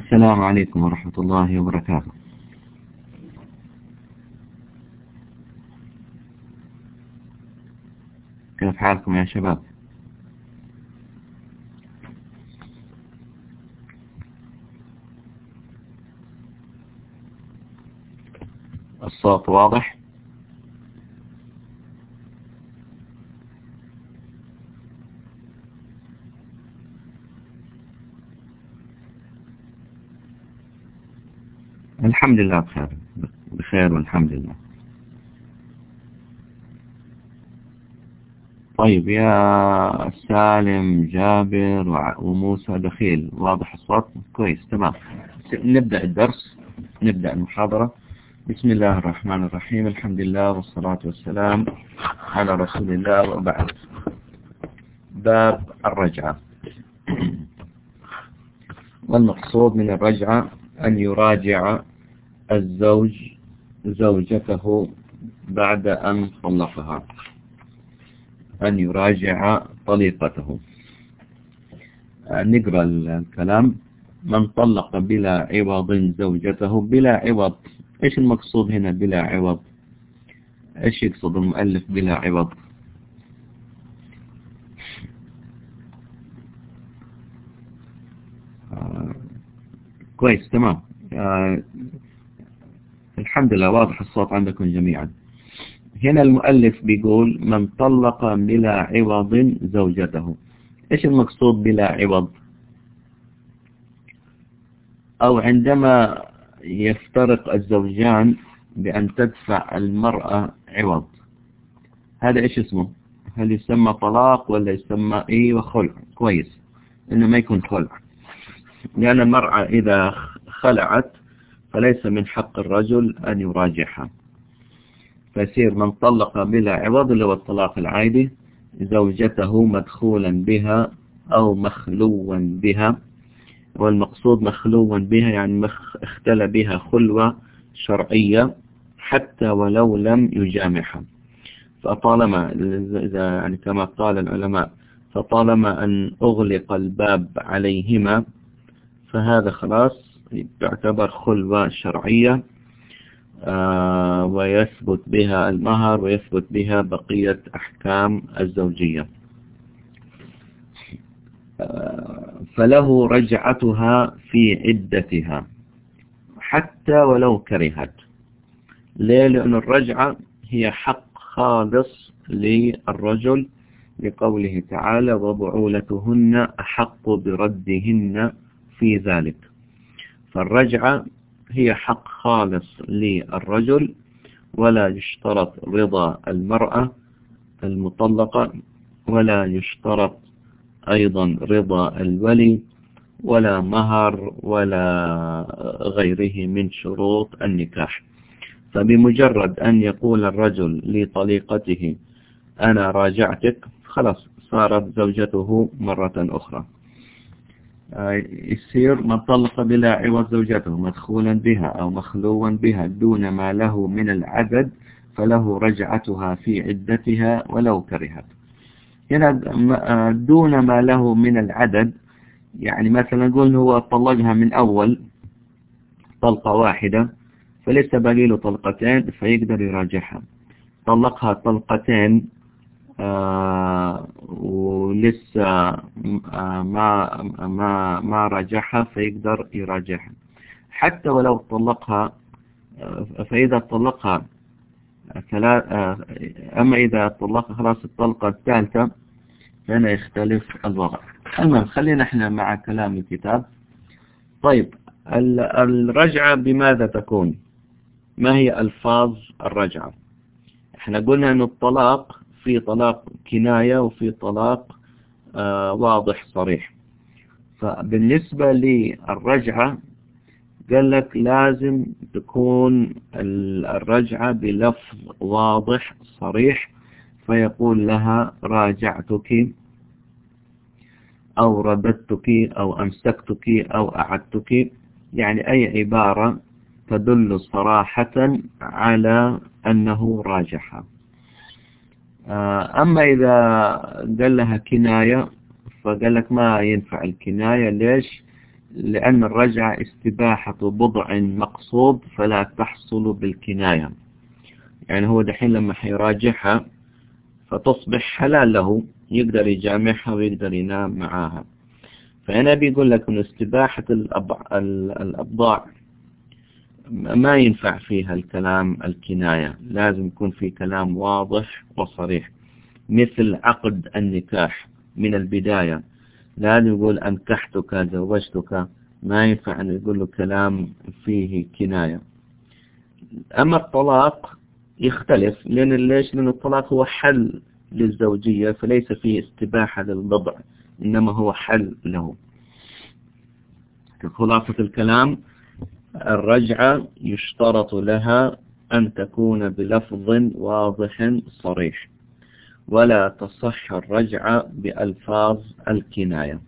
السلام عليكم ورحمة الله وبركاته. كيف حالكم يا شباب؟ الصوت واضح؟ الحمد لله بخير والحمد لله. طيب يا سالم جابر وموسى دخيل، واضح الصوت؟ كويس تمام. نبدأ الدرس، نبدأ المحاضرة. بسم الله الرحمن الرحيم، الحمد لله والصلاة والسلام على رسول الله، وبعد. باب الرجعة. والمقصود من الرجعة أن يراجع الزوج زوجته بعد أن طلقها، أن يراجع طليقته. نقرأ الكلام. من طلق بلا عوض زوجته بلا عوض. إيش المقصود هنا بلا عوض؟ إيش يقصد المؤلف بلا عوض؟ كويس تمام. الحمد لله واضح الصوت عندكم جميعا. هنا المؤلف بيقول من طلق بلا عوض زوجته. إيش المقصود بلا عوض؟ أو عندما يفترق الزوجان بأن تدفع المرأة عوض، هذا إيش اسمه؟ هل يسمى طلاق ولا يسمى خلع؟ كويس إنه ما يكون خلع، لأن المرأة إذا خلعت فليس من حق الرجل أن يراجعها، فيصير من طلق بلا عوض اللي هو الطلاق العادي زوجته مدخولا بها أو مخلوا بها. والمقصود مخلوا بها يعني اختلى بها خلوة شرعية حتى ولو لم يجامعها. فطالما يعني كما قال العلماء، فطالما أن أغلق الباب عليهما فهذا خلاص يعتبر خلوة شرعية، ويثبت بها المهر ويثبت بها بقية أحكام الزوجية. فله رجعتها في عدتها حتى ولو كرهت. ليه؟ لأن الرجعة هي حق خالص للرجل، لقوله تعالى وبعولتهن أحق بردهن في ذلك. فالرجعة هي حق خالص للرجل، ولا يشترط رضا المرأة المطلقة، ولا يشترط أيضا رضا الولي، ولا مهر، ولا غيره من شروط النكاح. فبمجرد أن يقول الرجل لطليقته أنا راجعتك، خلاص صارت زوجته مرة أخرى. يصير من طلق بلا عوض زوجته مدخولا بها أو مخلوا بها دون ما له من العدد، فله رجعتها في عدتها ولو كرهت. هنا دون ما له من العدد، يعني مثلا نقول هو طلقها من أول طلقة واحدة فلسه باقي له طلقتين فيقدر يراجعها. طلقها طلقتين ولسه ما راجعها فيقدر يراجعها. حتى ولو طلقها، فإذا طلقها أما إذا طلقها خلاص الطلقة الثالثة فهنا يختلف الوضع. المهم خلينا احنا مع كلام الكتاب. طيب الرجعة بماذا تكون؟ ما هي ألفاظ الرجعة؟ احنا قلنا أن الطلاق في طلاق كناية وفي طلاق واضح صريح. فبالنسبة للرجعة قال لك لازم تكون الرجعة بلفظ واضح صريح، فيقول لها راجعتك أو رددتك أو أمسكتك أو أعدتك، يعني أي عبارة تدل صراحة على أنه راجعها. أما إذا قال لها كناية فقال لك ما ينفع الكناية. ليش؟ لأن الرجعة استباحة بضع مقصود فلا تحصل بالكناية. يعني هو دحين لما حيراجعها فتصبح حلال له، يقدر يجامعها ويقدر ينام معاها. فهنا بيقول لك أن استباحة الأبضاع ما ينفع فيها الكلام الكناية، لازم يكون في كلام واضح وصريح، مثل عقد النكاح من البداية لازم يقول أنكحتك زوجتك، ما ينفع أن يقول له كلام فيه كناية. أما الطلاق يختلف، لأن الطلاق هو حل للزوجية، فليس فيه استباحة للبضع، إنما هو حل له. خلاصة الكلام، الرجعة يشترط لها أن تكون بلفظ واضح صريح، ولا تصح الرجعة بألفاظ الكناية.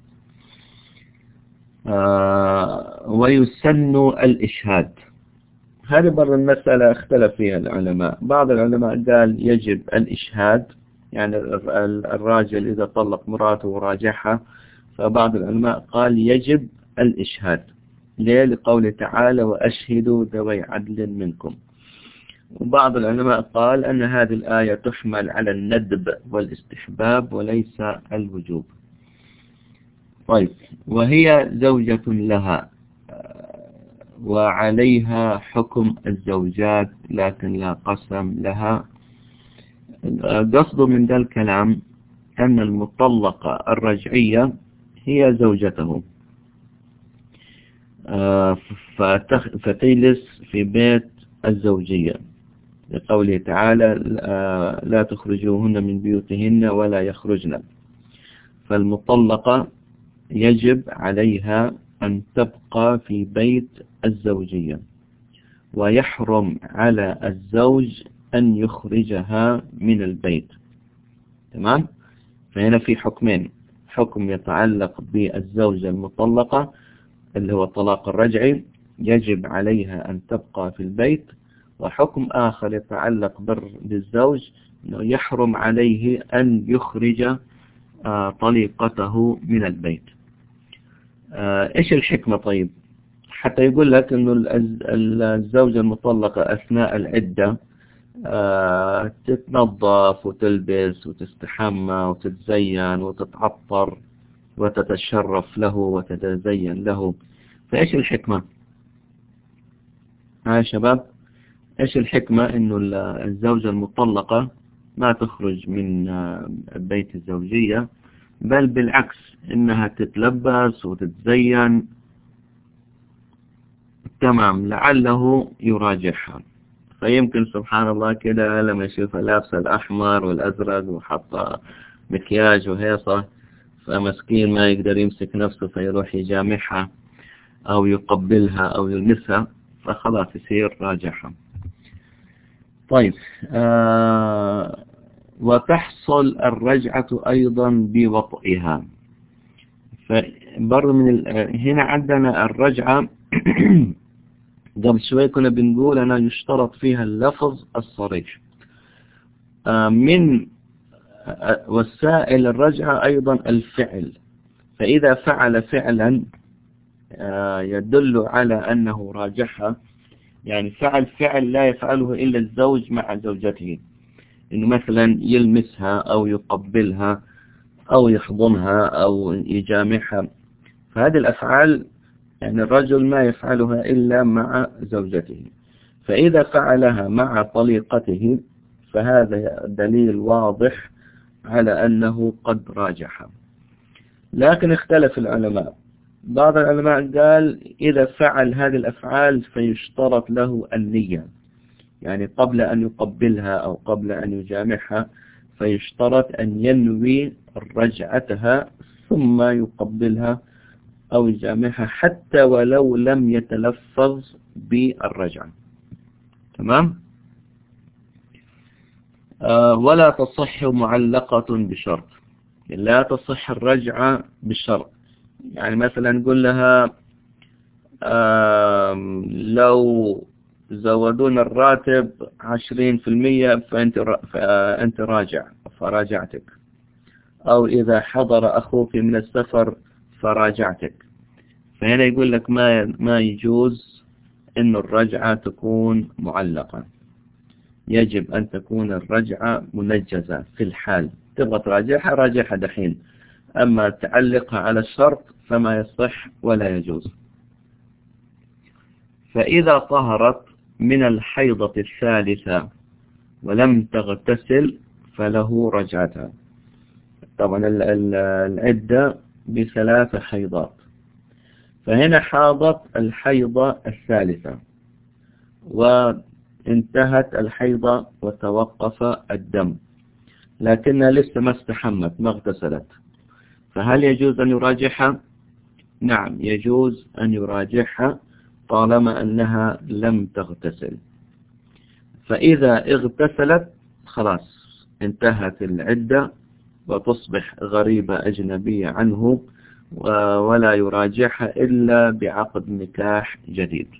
ويسن الإشهاد. هذه برضه المسألة اختلف فيها العلماء. بعض العلماء قال يجب الإشهاد، يعني الراجل إذا طلق مراته وراجعها، فبعض العلماء قال يجب الإشهاد. ليه؟ لقوله تعالى وأشهدوا ذوي عدل منكم. وبعض العلماء قال أن هذه الآية تحمل على الندب والاستحباب وليس الوجوب. طيب، وهي زوجة لها وعليها حكم الزوجات لكن لا قسم لها. قصده من ذا الكلام أن المطلقة الرجعية هي زوجته، فتجلس في بيت الزوجية، لقوله تعالى لا تخرجوهن من بيوتهن ولا يخرجن. فالمطلقة يجب عليها أن تبقى في بيت الزوجية، ويحرم على الزوج أن يخرجها من البيت. تمام؟ فهنا في حكمين، حكم يتعلق بالزوجة المطلقة اللي هو الطلاق الرجعي، يجب عليها أن تبقى في البيت، وحكم آخر يتعلق بالزوج أنه يحرم عليه أن يخرج طليقته من البيت. إيش الحكمة؟ طيب، حتى يقول لك أنه الزوجة المطلقة أثناء العدة تتنظف وتلبس وتستحمى وتتزين وتتعطر وتتشرف له وتتزين له. فإيش الحكمة؟ يا شباب، إيش الحكمة أنه الزوجة المطلقة ما تخرج من بيت الزوجية، بل بالعكس إنها تتلبس وتتزين؟ تمام، لعله يراجعها، فيمكن سبحان الله كده لما يشوفها لابسة الأحمر والأزرق وحاطة مكياج وهيصة، فمسكين ما يقدر يمسك نفسه فيروح يجامعها أو يقبلها أو يلمسها، فخلاص يصير راجعها. طيب، وتحصل الرجعة أيضا بوطئها. فبرضو هنا عندنا الرجعة قبل شوي كنا بنقول أنا يشترط فيها اللفظ الصريح. من وسائل الرجعة أيضا الفعل، فإذا فعل فعلا يدل على أنه راجعها، يعني فعل لا يفعله إلا الزوج مع زوجته، إنه مثلا يلمسها أو يقبلها أو يحضنها أو يجامعها، فهذه الأفعال يعني الرجل ما يفعلها إلا مع زوجته. فإذا فعلها مع طليقته فهذا دليل واضح على أنه قد راجعها. لكن اختلف العلماء، بعض العلماء قال إذا فعل هذه الأفعال فيشترط له النية، يعني قبل أن يقبلها أو قبل أن يجامعها فيشترط أن ينوي رجعتها ثم يقبلها أو يجامعها حتى ولو لم يتلفظ بالرجعة. تمام؟ ولا تصح معلقة بشرط، لا تصح الرجعة بالشرط. يعني مثلا نقول لها لو زودون الراتب 20% فأنت راجع فراجعتك، أو إذا حضر أخوك من السفر فراجعتك، فهنا يقول لك ما يجوز إن الرجعة تكون معلقة، يجب أن تكون الرجعة منجزة في الحال. تبغى تراجعها راجعها دحين، أما تعلقها على الشرط فما يصح ولا يجوز. فإذا طهرت من الحيضة الثالثة ولم تغتسل فله رجعتها. طبعا العدة ب3 حيضات، فهنا حاضت الحيضة الثالثة وانتهت الحيضة وتوقف الدم، لكنها لسه ما استحمت ما اغتسلت، فهل يجوز أن يراجعها؟ نعم يجوز أن يراجعها طالما أنها لم تغتسل. فإذا اغتسلت خلاص انتهت العدة وتصبح غريبة أجنبية عنه، ولا يراجعها إلا بعقد نكاح جديد.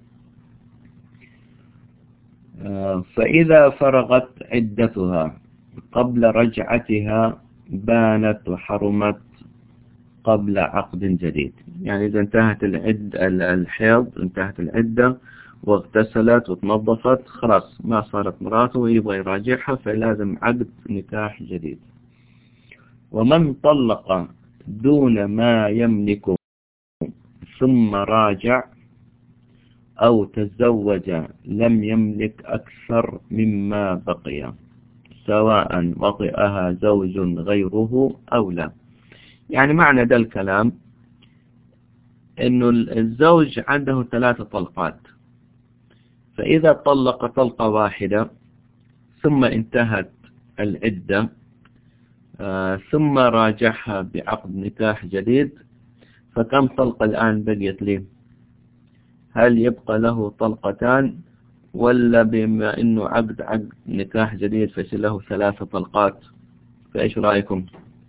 فإذا فرغت عدتها قبل رجعتها بانت وحرمت قبل عقد جديد. يعني إذا انتهت الحيض، انتهت العدة واغتسلت وتنظفت، خلاص ما صارت مراته ويبغى يراجعها، فلازم عقد نكاح جديد. ومن طلق دون ما يملك ثم راجع أو تزوج لم يملك أكثر مما بقي سواء وطئها زوج غيره أو لا. يعني معنى ذا الكلام إنه الزوج عنده 3 طلقات، فإذا طلق طلقة واحدة ثم انتهت العدة ثم راجعها بعقد نكاح جديد، فكم طلقة الآن بقيت لي؟ هل يبقى له طلقتان، ولا بما إنه عقد نكاح جديد فيصير له 3 طلقات؟ فإيش رأيكم؟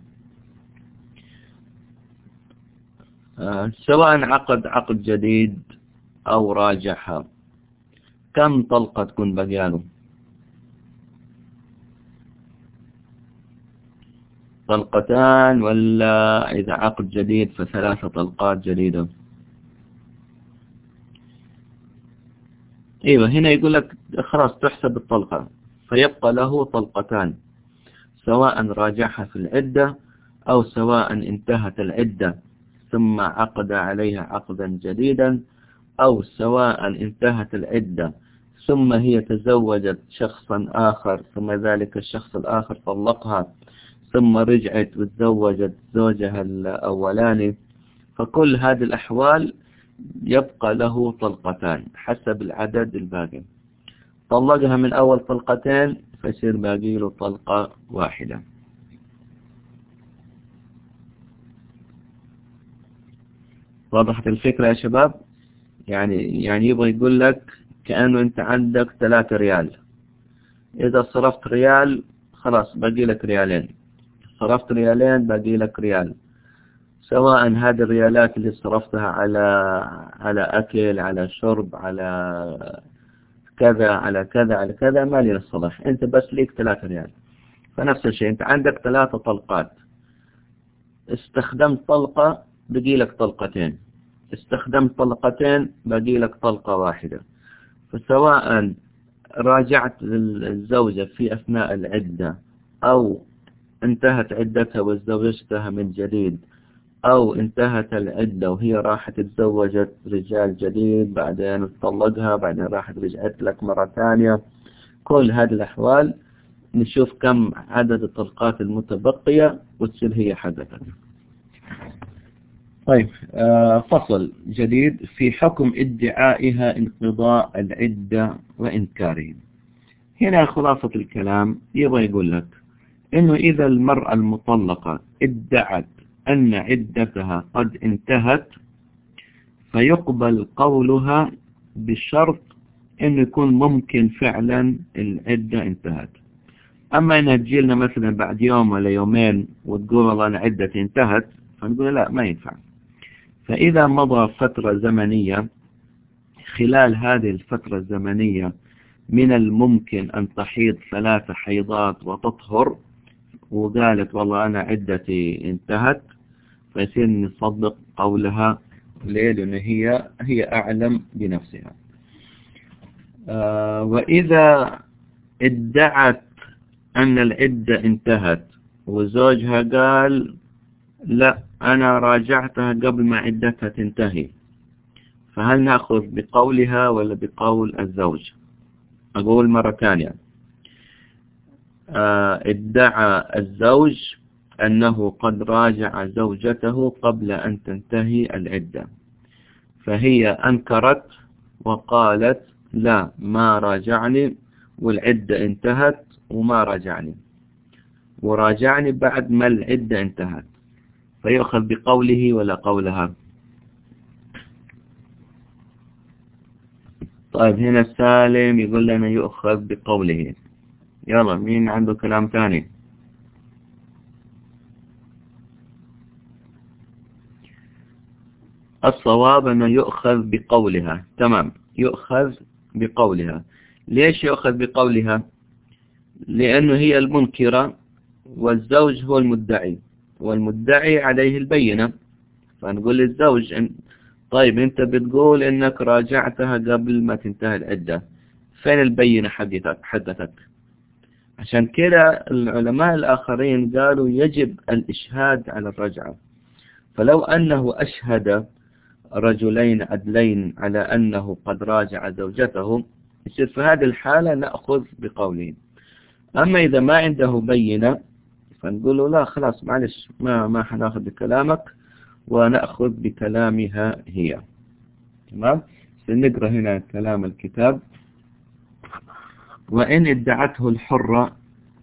سواء عقد جديد أو راجعها كم طلقة تكون بقياله؟ طلقتان، ولا إذا عقد جديد ف3 طلقات جديدة؟ ايوه هنا يقول لك خلاص تحسب الطلقة، فيبقى له طلقتان سواء راجعها في العدة أو سواء انتهت العدة ثم عقد عليها عقدا جديدا، أو سواء انتهت العدة ثم هي تزوجت شخصا آخر ثم ذلك الشخص الآخر طلقها ثم رجعت وتزوجت زوجها الأولاني. فكل هذه الأحوال يبقى له طلقتان حسب العدد الباقي. طلقها من أول طلقتين فيصير باقي له طلقة واحدة. وضحت الفكرة يا شباب؟ يعني يبغى يقول لك كأنه أنت عندك 3 ريال، إذا صرفت ريال خلاص باقي لك ريالين، صرفت ريالين باقي لك ريال، سواء هذه الريالات اللي صرفتها على أكل، على شرب، على كذا على كذا على كذا، ما لي الصلاح، أنت بس ليك 3 ريال. فنفس الشيء أنت عندك 3 طلقات، استخدمت طلقة بقي لك طلقتين، استخدمت طلقتين باقي لك طلقة واحدة. فسواء راجعت الزوجة في أثناء العدة أو انتهت عدتها وتزوجتها من جديد، أو انتهت العدة وهي راحت تزوجت رجال جديد بعدين تطلقها بعدين راحت رجعت لك مرة ثانية، كل هذه الأحوال نشوف كم عدد الطلقات المتبقية وتصير هي حدثت. طيب فصل جديد في حكم ادعائها انقضاء العدة وإنكاره. هنا خلاصة الكلام يبغى يقول لك إنه إذا المرأة المطلقة ادعت أن عدتها قد انتهت فيقبل قولها بشرط إنه يكون ممكن فعلا العدة انتهت. أما إنها تجيلنا مثلا بعد يوم ولا يومين وتقول والله أنا عدتي انتهت، فنقول لا ما ينفع. فإذا مضى فترة زمنية، خلال هذه الفترة الزمنية من الممكن أن تحيض 3 حيضات وتطهر وقالت والله أنا عدتي انتهت، فيصير نصدق قولها ليه؟ لأن هي أعلم بنفسها. وإذا ادعت أن العدة انتهت وزوجها قال لا أنا راجعتها قبل ما عدتها تنتهي، فهل نأخذ بقولها ولا بقول الزوج؟ أقول مرة ثانية، ادعى الزوج أنه قد راجع زوجته قبل أن تنتهي العدة، فهي أنكرت وقالت لا ما راجعني والعدة انتهت وما راجعني، وراجعني بعد ما العدة انتهت، فيأخذ بقوله ولا قولها؟ طيب هنا سالم يقول لنا يؤخذ بقوله. يلا مين عنده كلام ثاني؟ الصواب أنه يؤخذ بقولها. تمام، يؤخذ بقولها. ليش يؤخذ بقولها؟ لأنه هي المنكرة والزوج هو المدعي، والمدعي عليه البينة، فنقول للزوج طيب أنت بتقول إنك راجعتها قبل ما تنتهي العدة، فين البينة حقتك؟ عشان كده العلماء الآخرين قالوا يجب الإشهاد على الرجعة. فلو أنه أشهد رجلين عدلين على أنه قد راجع زوجته، يصير في هذه الحالة نأخذ بقوله. أما إذا ما عنده بينة فنقول له لا خلاص معلش ما حناخذ بكلامك ونأخذ بكلامها هي. تمام؟ سنقرأ هنا كلام الكتاب. وإن ادعته الحرة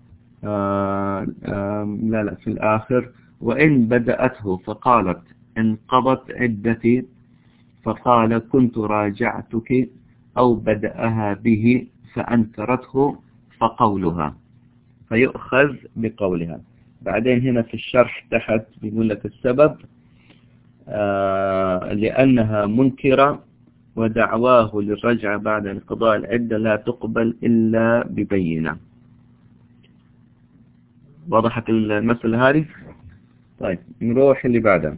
لا في الآخر، وإن بدأته فقالت انقضت عدتي، فقال كنت راجعتك، أو بدأها به فأنكرته، فقولها، فيؤخذ بقولها. بعدين هنا في الشرح تحت بيقول لك السبب لأنها منكرة ودعواه للرجعة بعد انقضاء العدة لا تقبل إلا ببينة. وضحت المسألة هذه؟ طيب نروح اللي بعدها.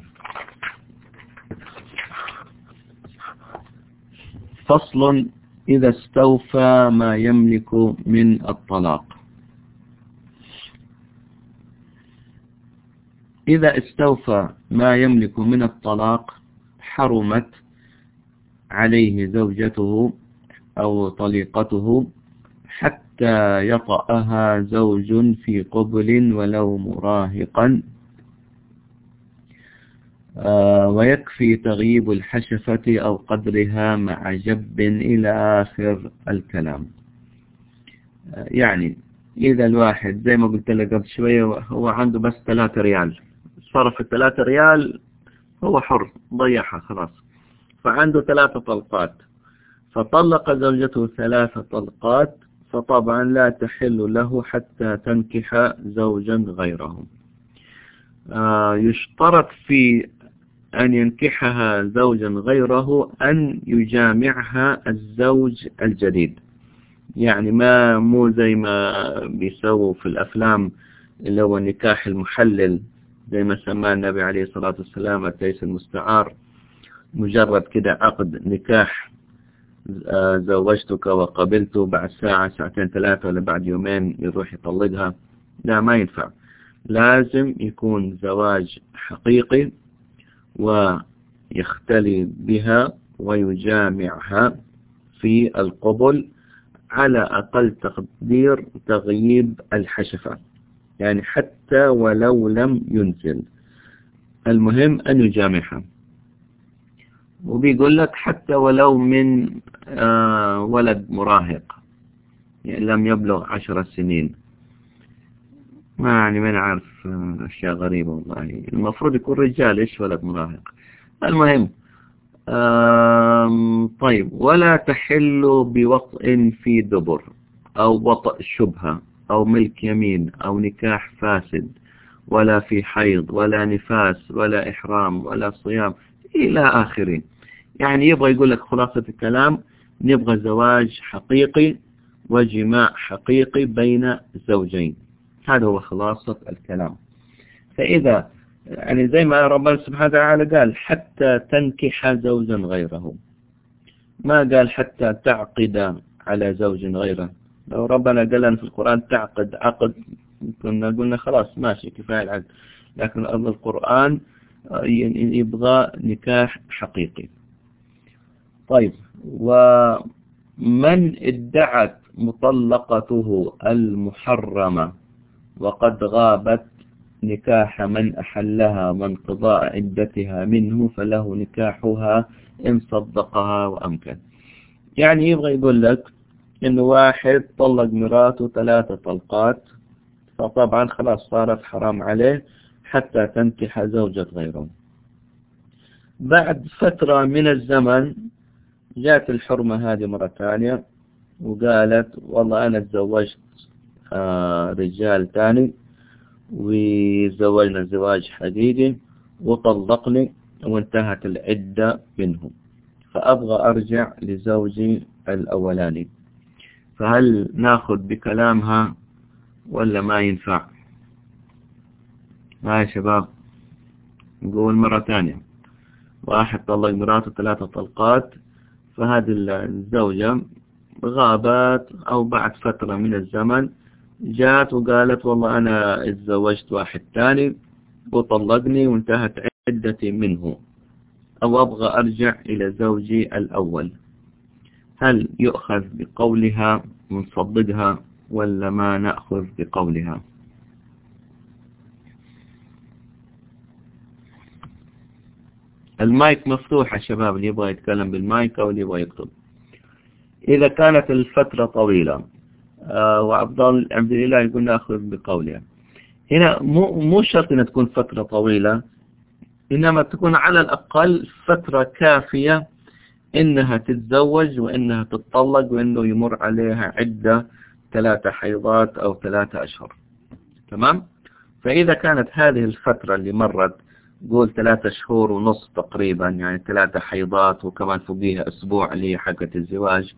فصل إذا استوفى ما يملك من الطلاق. إذا استوفى ما يملك من الطلاق حرمت عليه زوجته أو طليقته حتى يطأها زوج في قبل ولو مراهقا، ويكفي تغييب الحشفة أو قدرها مع جب إلى آخر الكلام. يعني إذا الواحد زي ما قلت لك قبل شوية هو عنده بس 3 ريال، صرف 3 ريال هو حر ضيعها خلاص، فعنده 3 طلقات، فطلق زوجته 3 طلقات، فطبعا لا تحل له حتى تنكح زوجا غيره. يشترط في أن ينكحها زوجا غيره أن يجامعها الزوج الجديد. يعني مو زي ما بيسووا في الأفلام اللي هو النكاح المحلل زي ما سماه النبي عليه الصلاة والسلام التيس المستعار، مجرد كده عقد نكاح زوجتك وقبلته، بعد ساعة ساعتين 3 ولا بعد يومين يروح يطلقها. لا ما ينفع، لازم يكون زواج حقيقي ويختلي بها ويجامعها في القبل على أقل تقدير تغييب الحشفة، يعني حتى ولو لم ينزل المهم أن يجامعها. وبيقول لك حتى ولو من ولد مراهق يعني لم يبلغ 10 سنين. ما نعرف أشياء غريبة والله، المفروض يكون رجال، إيش ولد مراهق. المهم طيب، ولا تحل بوطء في دبر أو وطء شبهة أو ملك يمين أو نكاح فاسد، ولا في حيض ولا نفاس ولا إحرام ولا صيام إلى آخره. يعني يبغى يقول لك خلاصة الكلام، نبغى زواج حقيقي وجماع حقيقي بين زوجين، هذا هو خلاصة الكلام. فإذا يعني زي ما ربنا سبحانه وتعالى قال حتى تنكح زوجا غيره، ما قال حتى تعقد على زوج غيره. لو ربنا قال لنا في القرآن تعقد عقد كنا قلنا خلاص ماشي كفاية العقد، لكن القرآن يبغى نكاح حقيقي. طيب، ومن ادعت مطلقته المحرمة وقد غابت نكاح من أحلها وانقضاء عدتها منه فله نكاحها إن صدقها وأمكن. يعني يبغى يقول لك إنه واحد طلق مراته 3 طلقات، فطبعا خلاص صارت حرام عليه حتى تنكح زوجة غيره. بعد فترة من الزمن جاءت الحرمة هذه مرة ثانية وقالت والله أنا تزوجت رجال ثاني وزوجنا زواج حقيقي وطلقني وانتهت العدة منهم، فأبغى أرجع لزوجي الأولاني، فهل ناخذ بكلامها ولا ما ينفع؟ يا شباب نقول مرة ثانية، واحد طلق مراته 3 طلقات، فهذه الزوجة غابت أو بعد فترة من الزمن جات وقالت والله أنا اتزوجت واحد ثاني وطلقني وانتهت عدتي منه، أو أبغى أرجع إلى زوجي الأول، هل يؤخذ بقولها ونصدقها ولا ما نأخذ بقولها؟ المايك مفتوح يا شباب، اللي يبغى يتكلم بالمايك أو اللي يبغى يكتب. إذا كانت الفترة طويلة وعبد الله يقول نأخذ بقولها. هنا مو شرط أن تكون فترة طويلة، إنما تكون على الأقل فترة كافية إنها تتزوج وإنها تتطلق وإنه يمر عليها عدة 3 حيضات أو 3 أشهر. تمام؟ فإذا كانت هذه الفترة اللي مرت قول 3 شهور ونص تقريبا، يعني 3 حيضات وكمان فوقيها أسبوع اللي هي حقة الزواج،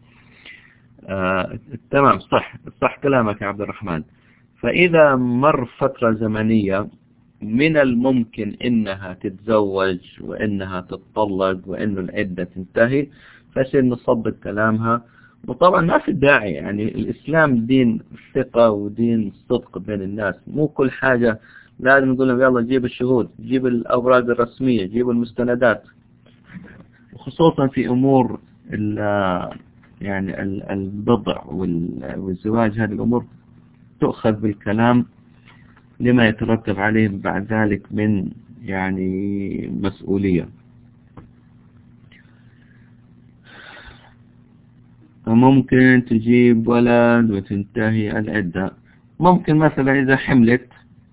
تمام، صح كلامك يا عبد الرحمن. فإذا مر فترة زمنية من الممكن إنها تتزوج وإنها تتطلق وإنه العدة تنتهي، فسير نصدق كلامها. وطبعا ما في داعي، يعني الإسلام دين ثقة ودين صدق بين الناس، مو كل حاجة لازم نقول لهم يلا جيب الشهود، جيب الأوراق الرسمية، جيب المستندات، وخصوصا في أمور يعني البضع والزواج. هذه الأمور تؤخذ بالكلام لما يترتب عليه بعد ذلك من يعني مسؤولية. فممكن تجيب ولد وتنتهي العدة، ممكن مثلا إذا حملت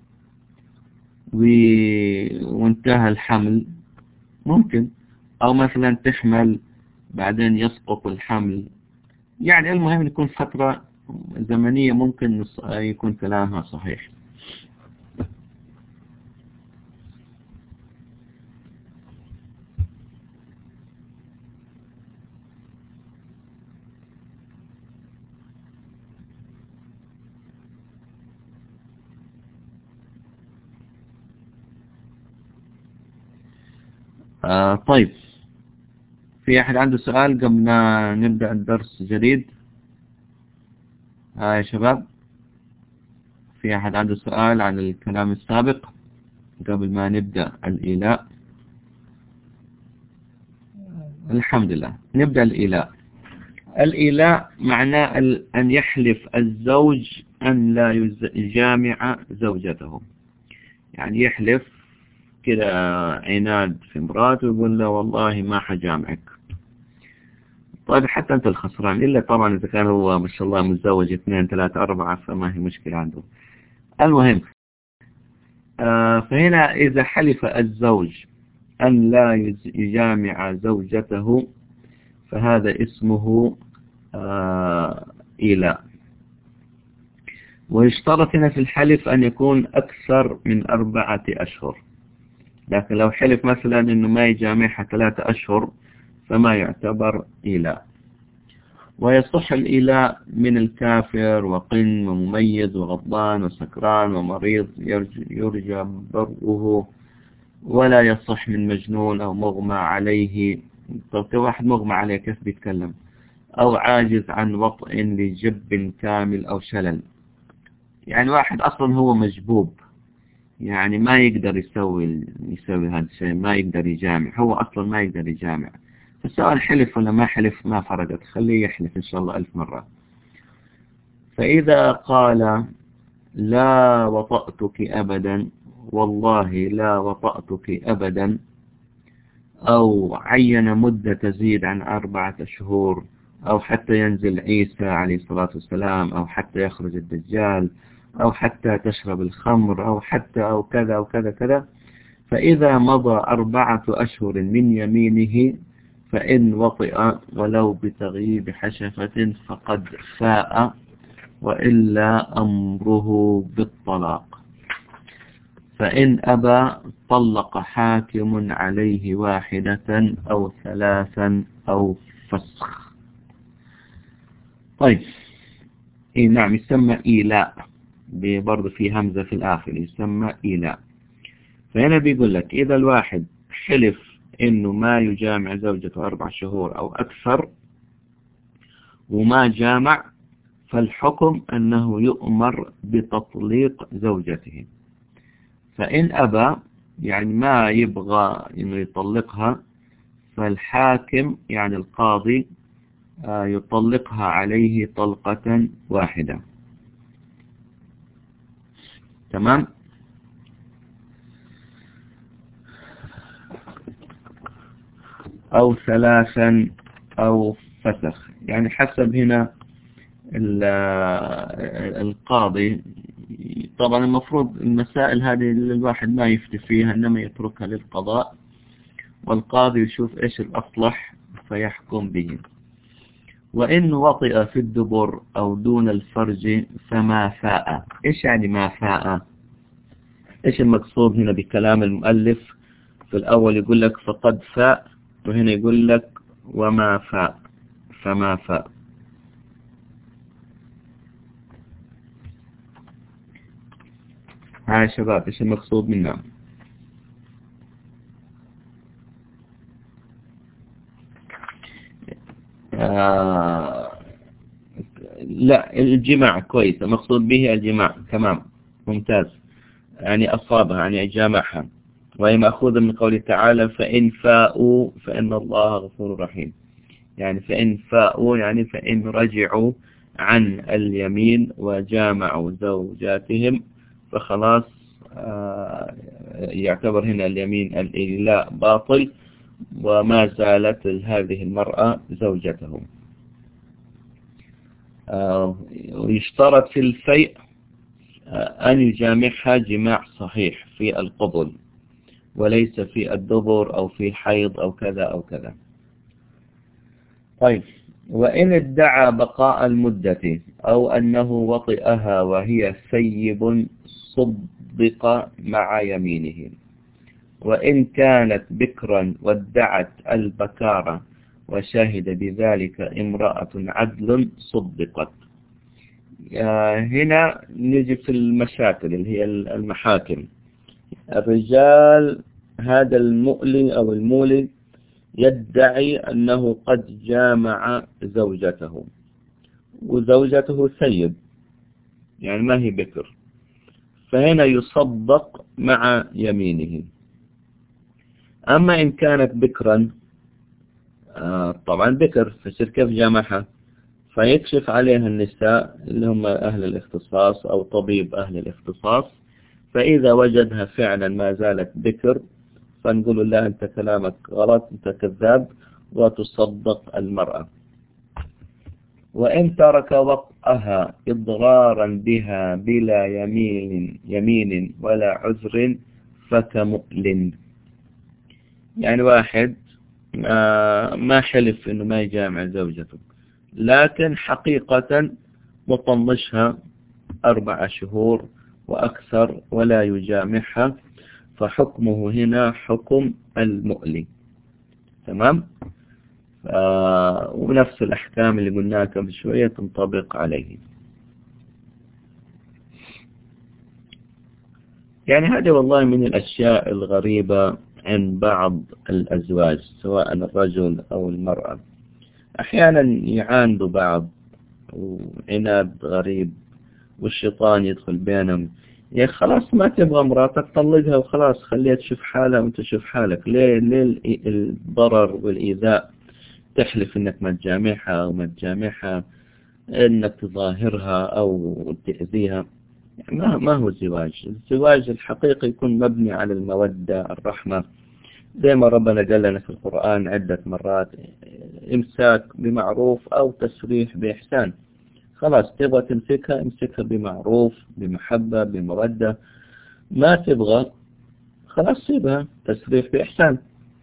وانتهى الحمل ممكن، أو مثلا تحمل بعدين يسقط الحمل، يعني المهم يكون فترة زمنية ممكن يكون كلامها صحيح. طيب، في أحد عنده سؤال قبل ما نبدأ الدرس الجديد؟ يا شباب، في أحد عنده سؤال عن الكلام السابق قبل ما نبدأ الإيلاء؟ الحمد لله. نبدأ الإيلاء. الإيلاء معناه أن يحلف الزوج أن لا يجامع زوجته، يعني يحلف كده عناد في مراته ويقول له والله ما حجامعك. طيب حتى أنت الخسران، إلا طبعا إذا كان هو ما شاء الله متزوج 2 3 4 فما هي مشكلة عنده. المهم فهنا إذا حلف الزوج أن لا يجامع زوجته فهذا اسمه إيلاء. ويشترط هنا في الحلف أن يكون أكثر من 4 أشهر، لكن لو حلف مثلا أنه ما يجامعها 3 أشهر فما يعتبر إيلاء. ويصح الإيلاء من الكافر وقن ومميز وغضبان وسكران ومريض يرجى بره ولا يصح من مجنون أو مغمى عليه. طب واحد مغمى عليه كيف بيتكلم؟ أو عاجز عن وطء لجب كامل أو شلل، يعني واحد أصلا هو مجبوب، يعني ما يقدر يسوي هذا الشيء، ما يقدر يجامع، هو أصلا ما يقدر يجامع. فسواء حلف ولا ما حلف ما فرقت، خليه يحلف إن شاء الله 1000 مرة. فإذا قال لا وطأتك أبدا، والله لا وطأتك أبدا، أو عين مدة تزيد عن 4 شهور، أو حتى ينزل عيسى عليه الصلاة والسلام، أو حتى يخرج الدجال، أو حتى تشرب الخمر، أو حتى أو كذا أو كذا كذا، فإذا مضى 4 أشهر من يمينه فإن وطئ ولو بتغييب حشفة فقد فاء، وإلا أمره بالطلاق. فإن أبى طلق حاكم عليه 1 أو 3 أو فسخ. طيب، نعم، يسمى إيلاء، برضه في همزة في الآخر، يسمى إيلاء. فهنا بيقول لك إذا الواحد حلف إنه ما يجامع زوجته 4 شهور أو أكثر وما جامع، فالحكم أنه يؤمر بتطليق زوجته. فإن أبى، يعني ما يبغى إنه يطلقها، فالحاكم يعني القاضي يطلقها عليه طلقة واحدة. تمام. أو 3 أو فسخ، يعني حسب هنا القاضي. طبعا المفروض المسائل هذه الواحد ما يفتي فيها، إنما يتركها للقضاء، والقاضي يشوف إيش الأصلح فيحكم به. وإن وطئ في الدبر أو دون الفرج فما فاء. إيش يعني ما فاء؟ إيش المقصود هنا بكلام المؤلف؟ في الأول يقول لك فقد فاء، وهنا يقول لك وما فاء، فما فاء. ها يا شباب، إيش المقصود منها؟ لا، الجماع كويس، المقصود به الجماع، تمام، ممتاز، يعني أصابها، يعني جامعها. وهي مأخوذة من قوله تعالى فإن فاءوا فإن الله غفور رحيم. يعني فإن فاءوا يعني فإن رجعوا عن اليمين وجامعوا زوجاتهم، فخلاص يعتبر هنا اليمين الإيلاء باطل، وما زالت هذه المرأة زوجته. ويشترط في الفيء أن يجامعها جماع صحيح في القبل، وليس في الدبر أو في حيض أو كذا أو كذا. طيب، وإن ادعى بقاء المدة أو أنه وطئها وهي ثيب صدق مع يمينه. وإن كانت بكرا وادعت البكارة وشهد بذلك امرأة عدل صدقت. هنا نجي في المشاكل اللي هي المحاكم. الرجال، هذا المؤلن أو المولد يدعي أنه قد جامع زوجته، وزوجته ثيب، يعني ما هي بكر، فهنا يصدق مع يمينه. أما إن كانت بكرا، طبعا بكر، فسير كيف جامعها؟ فيكشف عليها النساء اللي هم أهل الاختصاص أو طبيب أهل الاختصاص، فإذا وجدها فعلا ما زالت بكر، فنقول لا، أنت كلامك غلط، أنت كذاب، وتصدق المرأة. وإن ترك وطئها إضرارا بها بلا يمين ولا عذر فكمؤلن. يعني واحد ما حلف إنه ما يجامع زوجته، لكن حقيقة مطنشها 4 شهور وأكثر ولا يجامعها، فحكمه هنا حكم المؤلن. تمام. ونفس الأحكام اللي قلناها قبل شوية تنطبق عليه. يعني هذه والله من الأشياء الغريبة عند بعض الأزواج سواء الرجل أو المرأة. أحيانا يعاندوا بعض وعناد غريب والشيطان يدخل بينهم. يا خلاص ما تبغى مراتك طلقها وخلاص، خليها تشوف حالها وانت تشوف حالك. ليه الضرر والإيذاء؟ تحلف انك ما تجامعها او ما تجامعها، انك تظاهرها او تأذيها. ما هو الزواج؟ الزواج الحقيقي يكون مبني على المودة الرحمة، زي ما ربنا قال لنا في القرآن عدة مرات: امساك بمعروف او تسريح بإحسان. خلاص تبغى تمسكها، امسكها بمعروف بمحبة بمودة. ما تبغى خلاص سيبها، تسريح بإحسان.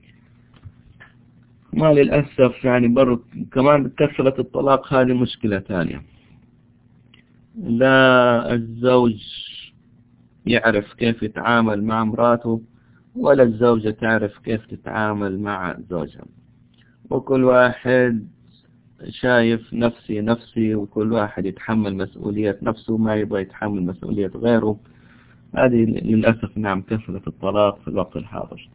ما للأسف يعني برضو كمان كثرة الطلاق هذه مشكلة ثانية. لا الزوج يعرف كيف يتعامل مع مراته، ولا الزوجة تعرف كيف تتعامل مع زوجها، وكل واحد شايف نفسي نفسي، وكل واحد يتحمل مسؤولية نفسه، ما يبغى يتحمل مسؤولية غيره. هذه للأسف نعم كثرة الطلاق في الوقت الحاضر.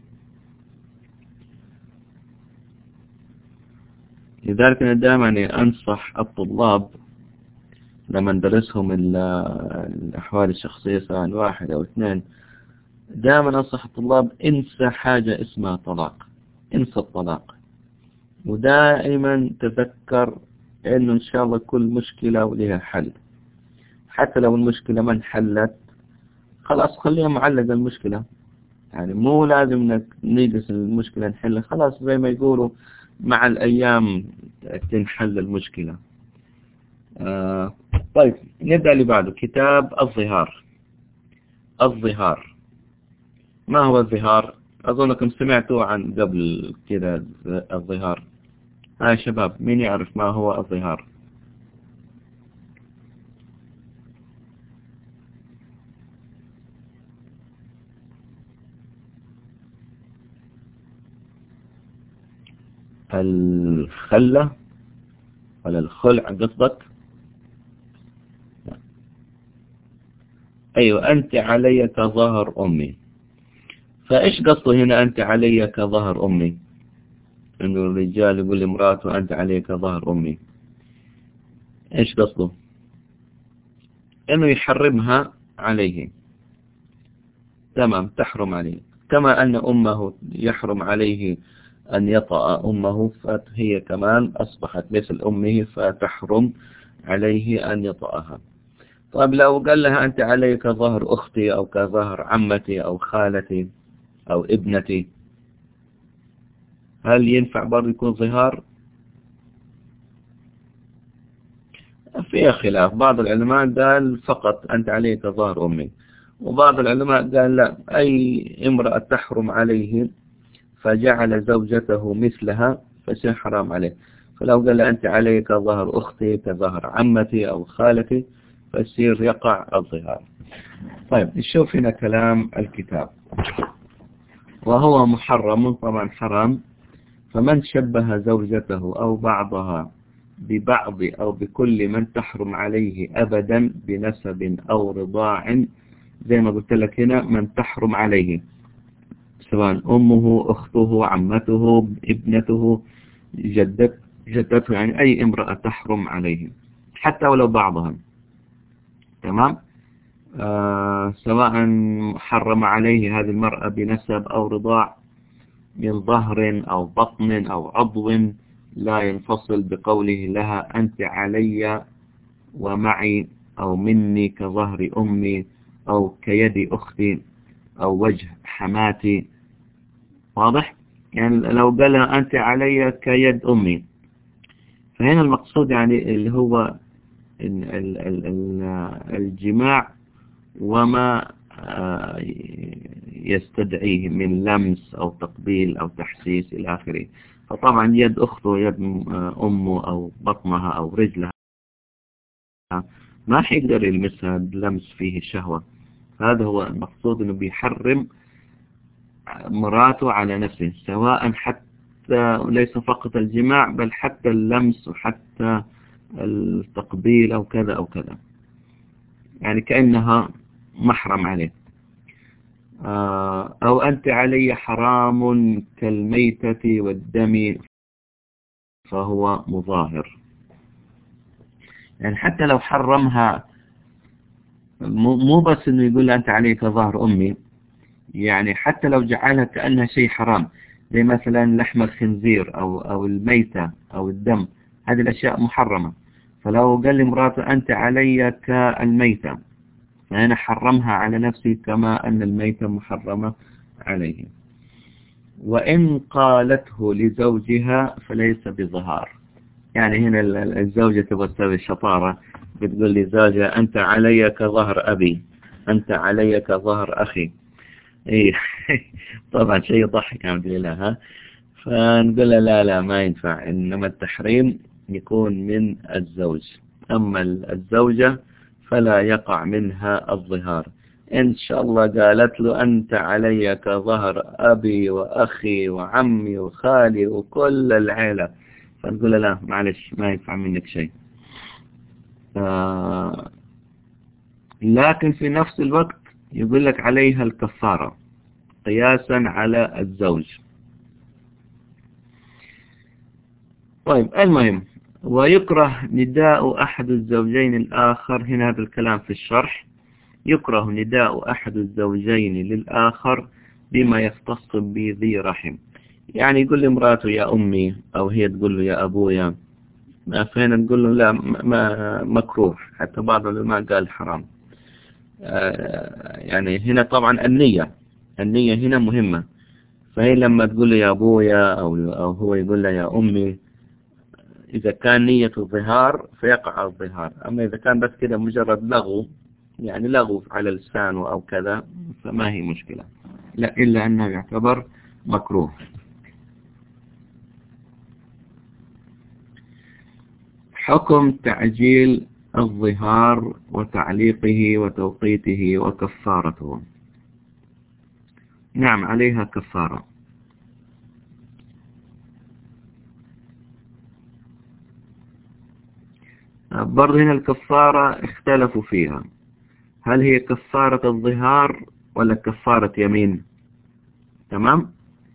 لذلك أنا دائما أنصح الطلاب لما ندرسهم الأحوال الشخصية سواء واحد أو اثنين، دائما أنصح الطلاب: انسى حاجة اسمها طلاق، انسى الطلاق. ودائما تذكر إنه إن شاء الله كل مشكلة ولها حل. حتى لو المشكلة ما انحلت خلاص خليها معلقة المشكلة، يعني مو لازم انك نجلس المشكلة نحلها، خلاص زي ما يقولوا مع الأيام تنحل المشكلة. طيب نبدأ اللي بعده، كتاب الظهار. الظهار، ما هو الظهار؟ أظنكم سمعتوا عن قبل كده الظهار. يا شباب مين يعرف ما هو الظهار؟ الخلة ولا الخلع قصدك؟ أيوة، أنت علي كظهر أمي. فإيش قصده هنا أنت علي كظهر أمي؟ إنه الرجال يقول لامرأته أنت علي كظهر أمي. إيش قصده؟ إنه يحرمها عليه. تمام، تحرم عليه، كما أن أمه يحرم عليه أن يطأ أمه، فهي كمان أصبحت مثل أمه فتحرم عليه أن يطأها. طيب لو قال لها أنت علي كظهر أختي أو كظهر عمتي أو خالتي أو ابنتي، هل ينفع برضه يكون ظهار؟ فيها خلاف. بعض العلماء قال فقط أنت علي كظهر أمي، وبعض العلماء قال لا، أي امرأة تحرم عليه فجعل زوجته مثلها فشيء حرام عليه. فلو قال أنت علي كظهر أختي كظهر عمتي أو خالتي فيصير يقع الظهار. طيب نشوف هنا كلام الكتاب: وهو محرم، طبعا حرام. فمن شبه زوجته أو بعضها ببعض أو بكل من تحرم عليه أبدا بنسب أو رضاع، زي ما قلت لك هنا من تحرم عليه سواء أمه أخته عمته ابنته جدته، يعني أي امرأة تحرم عليه حتى ولو بعضها. تمام. سواء حرم عليه هذه المرأة بنسب أو رضاع من ظهر أو بطن أو عضو لا ينفصل بقوله لها أنت علي ومعي أو مني كظهر أمي أو كيد أختي أو وجه حماتي. واضح؟ يعني لو قال لها أنت علي كيد أمي، فهنا المقصود يعني اللي هو الجماع وما يستدعيه من لمس أو تقبيل أو تحسيس إلى آخره. فطبعا يد أخته، يد أمه أو بطنها أو رجلها، ما حيقدر يلمسها بلمس فيه الشهوة. هذا هو المقصود، أنه بيحرم مراته على نفسه، سواء حتى ليس فقط الجماع بل حتى اللمس وحتى التقبيل أو كذا أو كذا، يعني كأنها محرم عليه. أو أنت علي حرام كالميتة والدم فهو مظاهر. يعني حتى لو حرمها مو بس إنه يقول أنت علي كظهر أمي، يعني حتى لو جعلها كأنها شيء حرام زي مثلا لحم الخنزير أو الميتة أو الدم، هذه الأشياء محرمة. فلو قال لمراته أنت علي كالميتة، فأنا حرمها على نفسي كما أن الميتة محرمة عليه. وإن قالته لزوجها فليس بظهار. يعني هنا الزوجة تبغى تسوي الشطارة، بتقول لزوجها أنت علي كظهر أبي، أنت علي كظهر أخي. إيه طبعا شيء يضحك الحمد لله. ها، فنقول له لا لا ما ينفع، إنما التحريم يكون من الزوج، أما الزوجة فلا يقع منها الظهار. إن شاء الله قالت له أنت علي كظهر أبي وأخي وعمي وخالي وكل العيلة، فنقول له لا معلش ما ينفع منك شيء. لكن في نفس الوقت يقول لك عليها الكفارة قياسا على الزوج. طيب المهم، ويكره نداء أحد الزوجين الآخر. هنا هذا الكلام في الشرح. يكره نداء أحد الزوجين للآخر بما يختص بذي رحم. يعني يقول لامراته يا أمي، أو هي تقول له يا أبويا، فهنا نقول له لا ما مكروه. حتى بعض العلماء قال حرام. يعني هنا طبعا النية هنا مهمة. فهي لما تقول له يا أبويا أو هو يقول له يا أمي، إذا كان نية الظهار فيقع الظهار. أما إذا كان بس كده مجرد لغو، يعني لغو على لسانه أو كذا، فما هي مشكلة، لا إلا أنه يعتبر مكروه. حكم تعجيل الظهار وتعليقه وتوقيته وكفارته. نعم عليها كفارة. برضه هنا الكفارة اختلفوا فيها، هل هي كفارة الظهار ولا كفارة يمين؟ تمام.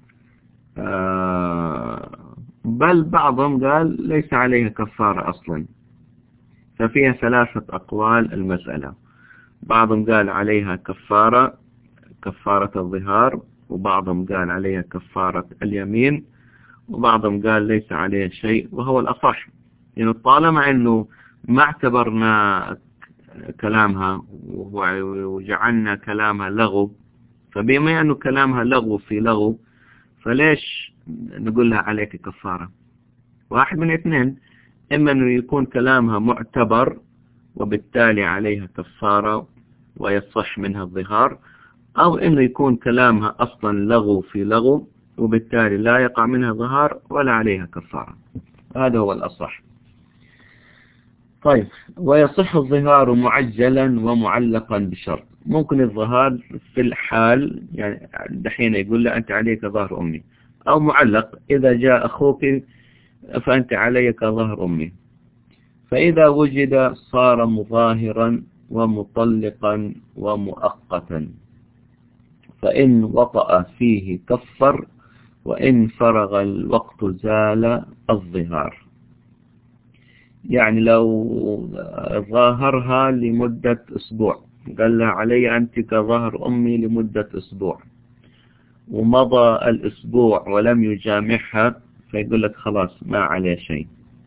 بل بعضهم قال ليس عليها كفارة أصلا. ففيها ثلاثة أقوال المسألة. بعضهم قال عليها كفارة الظهار، وبعضهم قال عليها كفارة اليمين، وبعضهم قال ليس عليها شيء، وهو الأصح. يعني طالما أنه ما اعتبرنا كلامها وجعلنا كلامها لغو، فبما أنه كلامها لغو في لغو، فليش نقول لها عليك كفارة؟ واحد من اثنين، إما أنه يكون كلامها معتبر وبالتالي عليها كفارة ويصح منها الظهار، أو إنه يكون كلامها أصلا لغو في لغو وبالتالي لا يقع منها ظهار ولا عليها كفارة. هذا هو الأصح. طيب، ويصح الظهار معجلا ومعلقا بشرط. ممكن الظهار في الحال، يعني دحين يقول له أنت عليك ظهر أمي، أو معلق إذا جاء أخوك فأنت عليك ظهر أمي. فإذا وجد صار مظاهرا ومطلقا ومؤقتا، فإن وطأ فيه كفر، وإن فرغ الوقت زال الظهار. يعني لو ظاهرها لمدة أسبوع، قال لها علي أنت كظهر أمي لمدة أسبوع، ومضى الأسبوع ولم يجامعها، فيقول لك خلاص ما عليه شيء.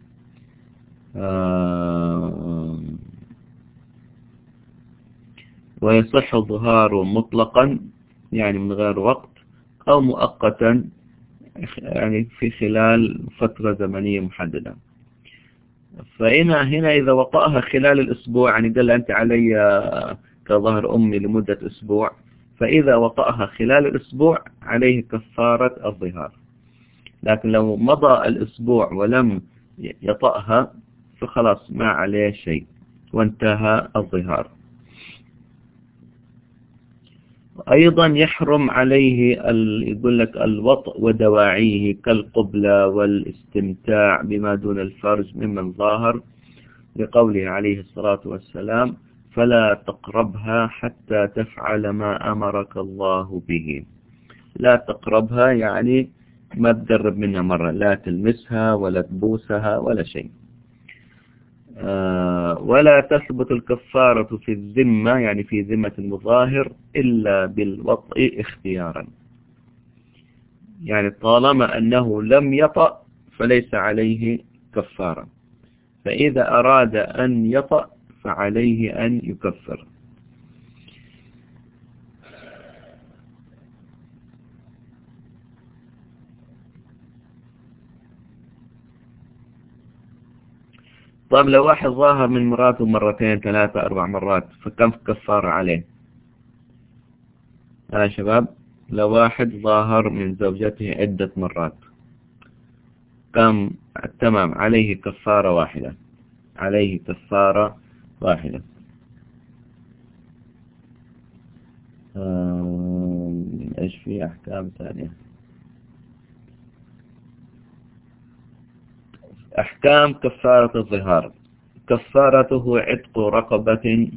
ويصح الظهار مطلقا، يعني من غير وقت، أو مؤقتا، يعني في خلال فترة زمنية محددة. فهنا إذا وطأها خلال الأسبوع، يعني قال أنت علي كظهر أمي لمدة أسبوع، فإذا وطأها خلال الأسبوع عليه كفارة الظهار. لكن لو مضى الأسبوع ولم يطأها فخلاص ما عليه شيء وانتهى الظهار. أيضا يحرم عليه يقول لك الوطء ودواعيه كالقبلة والاستمتاع بما دون الفرج ممن ظاهر، لقوله عليه الصلاة والسلام فلا تقربها حتى تفعل ما أمرك الله به. لا تقربها يعني ما تقرب منها مرة، لا تلمسها ولا تبوسها ولا شيء. ولا تثبت الكفارة في الذمة يعني في ذمة المظاهر إلا بالوطء اختيارا، يعني طالما أنه لم يطأ فليس عليه كفارة، فإذا أراد أن يطأ فعليه أن يكفر. طيب لو واحد ظاهر من مراته مرتين 3 4 مرات فكم كفارة عليه؟ يا شباب، لو واحد ظاهر من زوجته عدة مرات كم؟ تمام، عليه كفارة واحدة، عليه كفارة واحدة. ايش في احكام ثانية؟ احكام كفارة الظهار. كفارته عتق رقبة،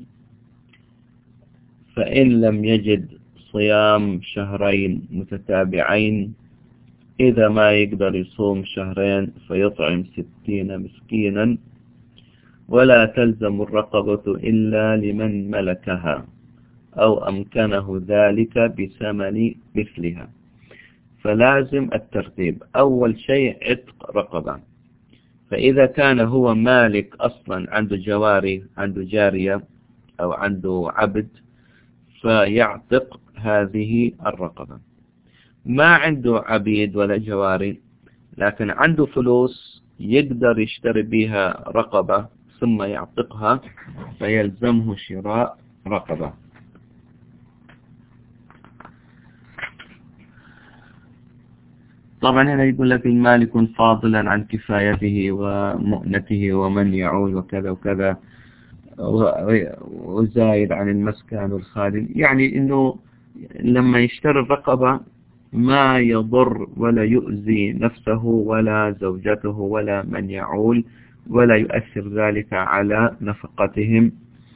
فإن لم يجد صيام شهرين متتابعين، إذا ما يقدر يصوم شهرين فيطعم 60 مسكينا، ولا تلزم الرقبة إلا لمن ملكها أو أمكنه ذلك بثمن مثلها. فلازم الترتيب. أول شيء عتق رقبة، فإذا كان هو مالك أصلا، عنده جواري، عنده جارية أو عنده عبد، فيعتق هذه الرقبة. ما عنده عبيد ولا جواري لكن عنده فلوس يقدر يشتري بها رقبة ثم يعتقها، فيلزمه شراء رقبة. طبعا هنا يقول لك المال يكون فاضلا عن كفايته ومؤنته ومن يعول وكذا وكذا، وزايد عن المسكن والخادم، يعني انه لما يشتري الرقبة ما يضر ولا يؤذي نفسه ولا زوجته ولا من يعول، ولا يؤثر ذلك على نفقتهم.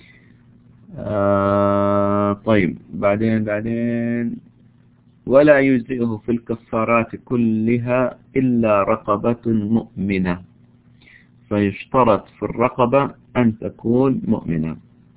طيب بعدين ولا يجزئه في الكفارات كلها إلا رقبة مؤمنة، فيشترط في الرقبة أن تكون مؤمنة،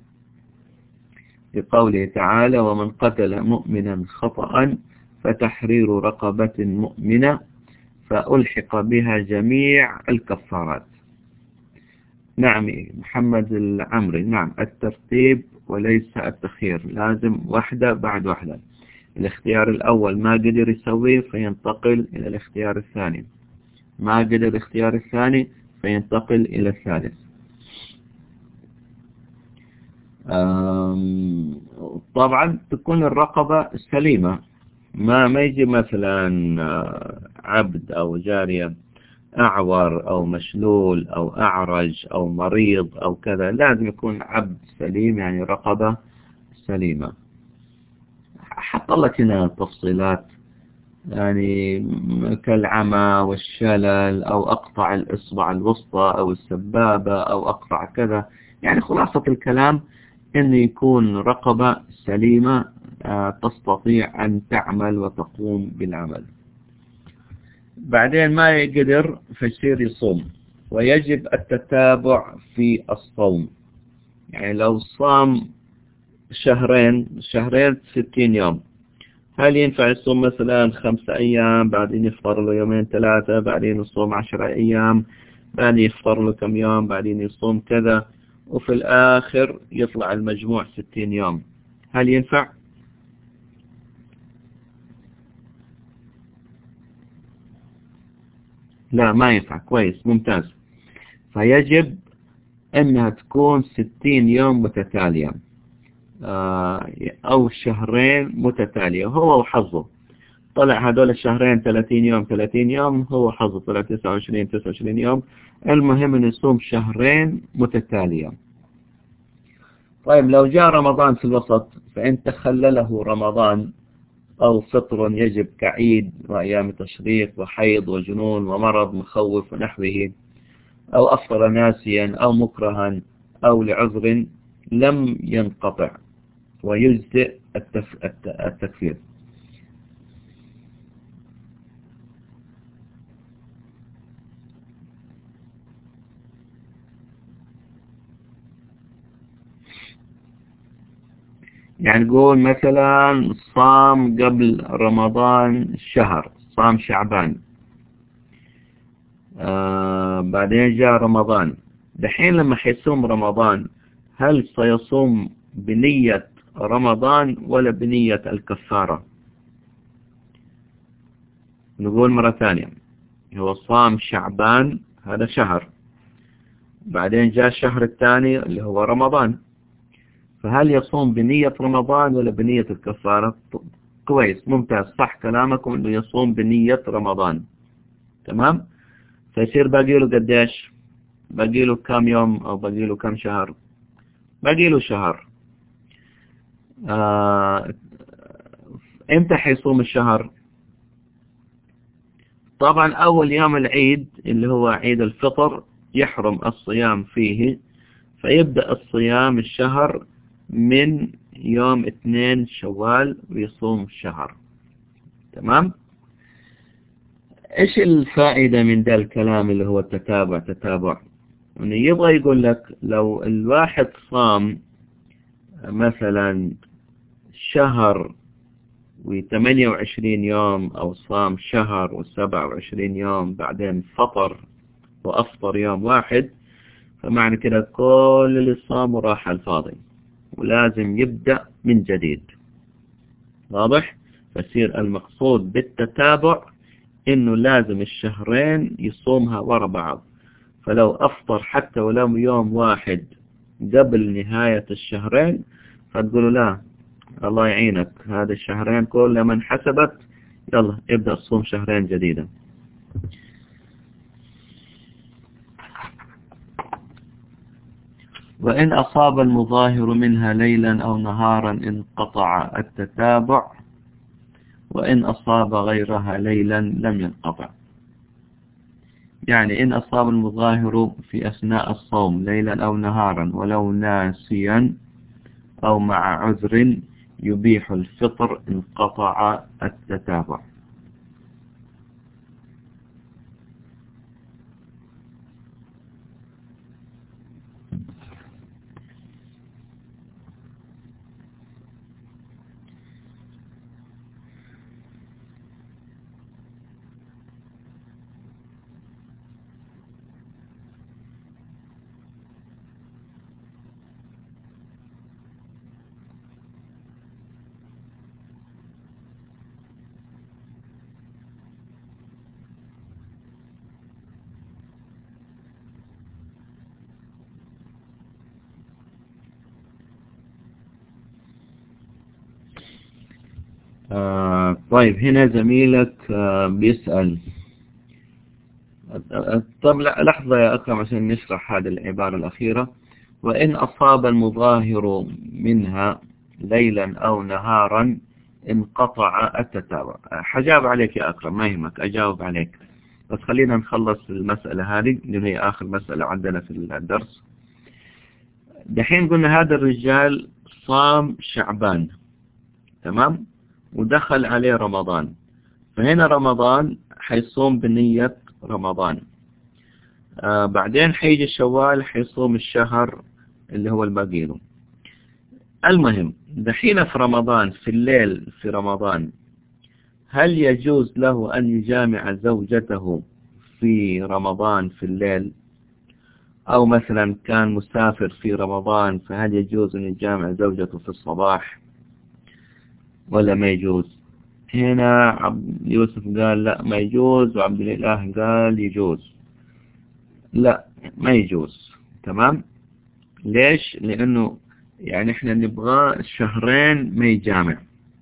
لقوله تعالى: ومن قتل مؤمنا خطأ فتحرير رقبة مؤمنة، فألحق بها جميع الكفارات. نعم محمد العمري، نعم الترتيب وليس التخيير، لازم واحدة بعد واحدة. الاختيار الأول ما قدر يسويه فينتقل إلى الاختيار الثاني، ما قدر الاختيار الثاني فينتقل إلى الثالث. طبعا تكون الرقبة سليمة، ما يجي مثلا عبد أو جارية أعور أو مشلول أو أعرج أو مريض أو كذا، لازم يكون عبد سليم يعني رقبة سليمة. حط لك هنا تفصيلات يعني كالعمى والشلل أو أقطع الإصبع الوسطى أو السبابة أو أقطع كذا، يعني خلاصة الكلام أن يكون رقبة سليمة تستطيع أن تعمل وتقوم بالعمل. بعدين ما يقدر فيصير يصوم، ويجب التتابع في الصوم، يعني لو صام شهرين 60 يوم، هل ينفع يصوم مثلا 5 أيام بعدين يفطر له 2 3 بعدين يصوم 10 أيام بعدين يفطر له كم يوم بعدين يصوم كذا، وفي الآخر يطلع المجموع 60 يوم؟ هل ينفع؟ لا ما ينفع. كويس، ممتاز. فيجب أنها تكون 60 يوم متتالية أو شهرين متتالية، هو وحظه. طلع هذول الشهرين 30 يوم 30 يوم، هو حظه طلع 29 يوم، المهم أن يصوم شهرين متتالية. طيب لو جاء رمضان في الوسط فإن تخلله رمضان أو فطر يجب كعيد وأيام تشريق وحيض وجنون ومرض مخوف ونحوه، أو أفطر ناسيا أو مكرها أو لعذر، لم ينقطع ويجزئ التكفير. يعني نقول مثلا صام قبل رمضان شهر، صام شعبان، بعدين جاء رمضان. دحين لما حيصوم رمضان هل سيصوم بنية رمضان ولا بنية الكفارة؟ نقول مرة ثانية، هو صام شعبان هذا شهر، بعدين جاء الشهر الثاني اللي هو رمضان، فهل يصوم بنية رمضان ولا بنية الكفارة؟ كويس، ممتاز، صح كلامكم انه يصوم بنية رمضان. تمام. فيصير باقي له قديش؟ باقي له كم يوم او باقي له كم شهر؟ باقي له شهر. امتى حيصوم الشهر؟ طبعا اول يوم العيد اللي هو عيد الفطر يحرم الصيام فيه، فيبدأ الصيام الشهر من يوم 2 شوال ويصوم الشهر. تمام. ايش الفائدة من ذا الكلام اللي هو تتابع؟ انه يبغى يقول لك لو الواحد صام مثلا شهر و28 يوم او صام شهر و27 يوم بعدين فطر وافطر يوم واحد، فمعنى كده كل اللي صاموا راح على الفاضي ولازم يبدأ من جديد. واضح؟ فيصير المقصود بالتتابع انه لازم الشهرين يصومها ورا بعض، فلو افطر حتى ولو يوم واحد قبل نهاية الشهرين فتقولوا لا الله يعينك، هذا الشهرين كلها من حسبت، يلا ابدأ الصوم شهرين جديدا. وإن أصاب المظاهر منها ليلا أو نهارا انقطع التتابع، وإن أصاب غيرها ليلا لم ينقطع. يعني إن أصاب المظاهر في أثناء الصوم ليلا أو نهارا ولو ناسيا أو مع عذر يبيح الفطر انقطع التتابع. طيب هنا زميلك بيسأل، طب لحظة يا أكرم عشان نشرح هذه العبارة الأخيرة. وإن أصاب المظاهر منها ليلا أو نهارا انقطع التتابع. حجاب عليك يا أكرم، ما يهمك أجاوب عليك، بس خلينا نخلص المسألة هذه اللي هي آخر مسألة عندنا في الدرس. دحين قلنا هذا الرجال صام شعبان، تمام، ودخل عليه رمضان، فهنا رمضان حيصوم بنية رمضان، بعدين حيجي الشوال حيصوم الشهر اللي هو الباقي له. المهم دحين في رمضان في الليل في رمضان هل يجوز له أن يجامع زوجته في رمضان في الليل؟ أو مثلا كان مسافر في رمضان فهل يجوز أن يجامع زوجته في الصباح ولا ما يجوز؟ هنا يوسف قال لا ما يجوز، وعبد الإله قال يجوز. لا ما يجوز. تمام. ليش؟ لأنه يعني احنا نبغى شهرين ما يجامع،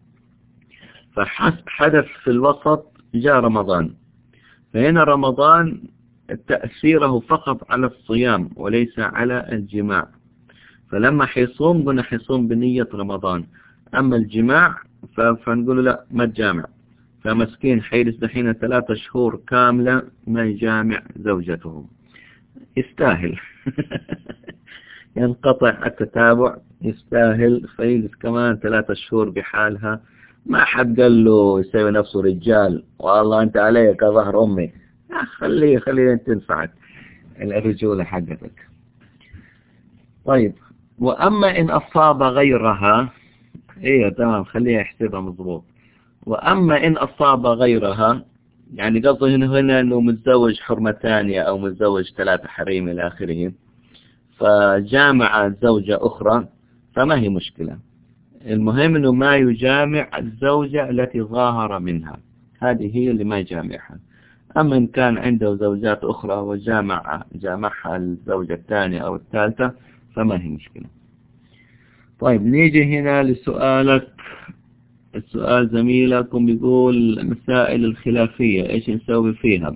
فحدث في الوسط جاء رمضان، فهنا رمضان تأثيره فقط على الصيام وليس على الجماع، فلما حيصوم قلنا حيصوم بنية رمضان. أما الجماع فنقول لا ما تجامع، فمسكين حيجلس دحين 3 شهور كاملة ما يجامع زوجته، يستاهل. ينقطع التتابع، يستاهل فيجلس كمان 3 شهور بحالها. ما حد قال له يسوي نفسه رجال، والله أنت عليك كظهر أمي. خليه تنفعك الرجولة حقتك. طيب، وأما إن أصاب غيرها، إيه تمام، خليها يحسبها مضبوط. وأما إن أصاب غيرها، يعني قصده هنا أنه متزوج حرمة ثانية أو متزوج 3 حريم إلى آخره، فجامع زوجة أخرى فما هي مشكلة. المهم أنه ما يجامع الزوجة التي ظاهر منها، هذه هي اللي ما يجامعها. أما إن كان عنده زوجات أخرى جامعها الزوجة الثانية أو الثالثة فما هي مشكلة. طيب، نيجي هنا لسؤالك. السؤال زميلكم بيقول مسائل الخلافية إيش نسوي فيها؟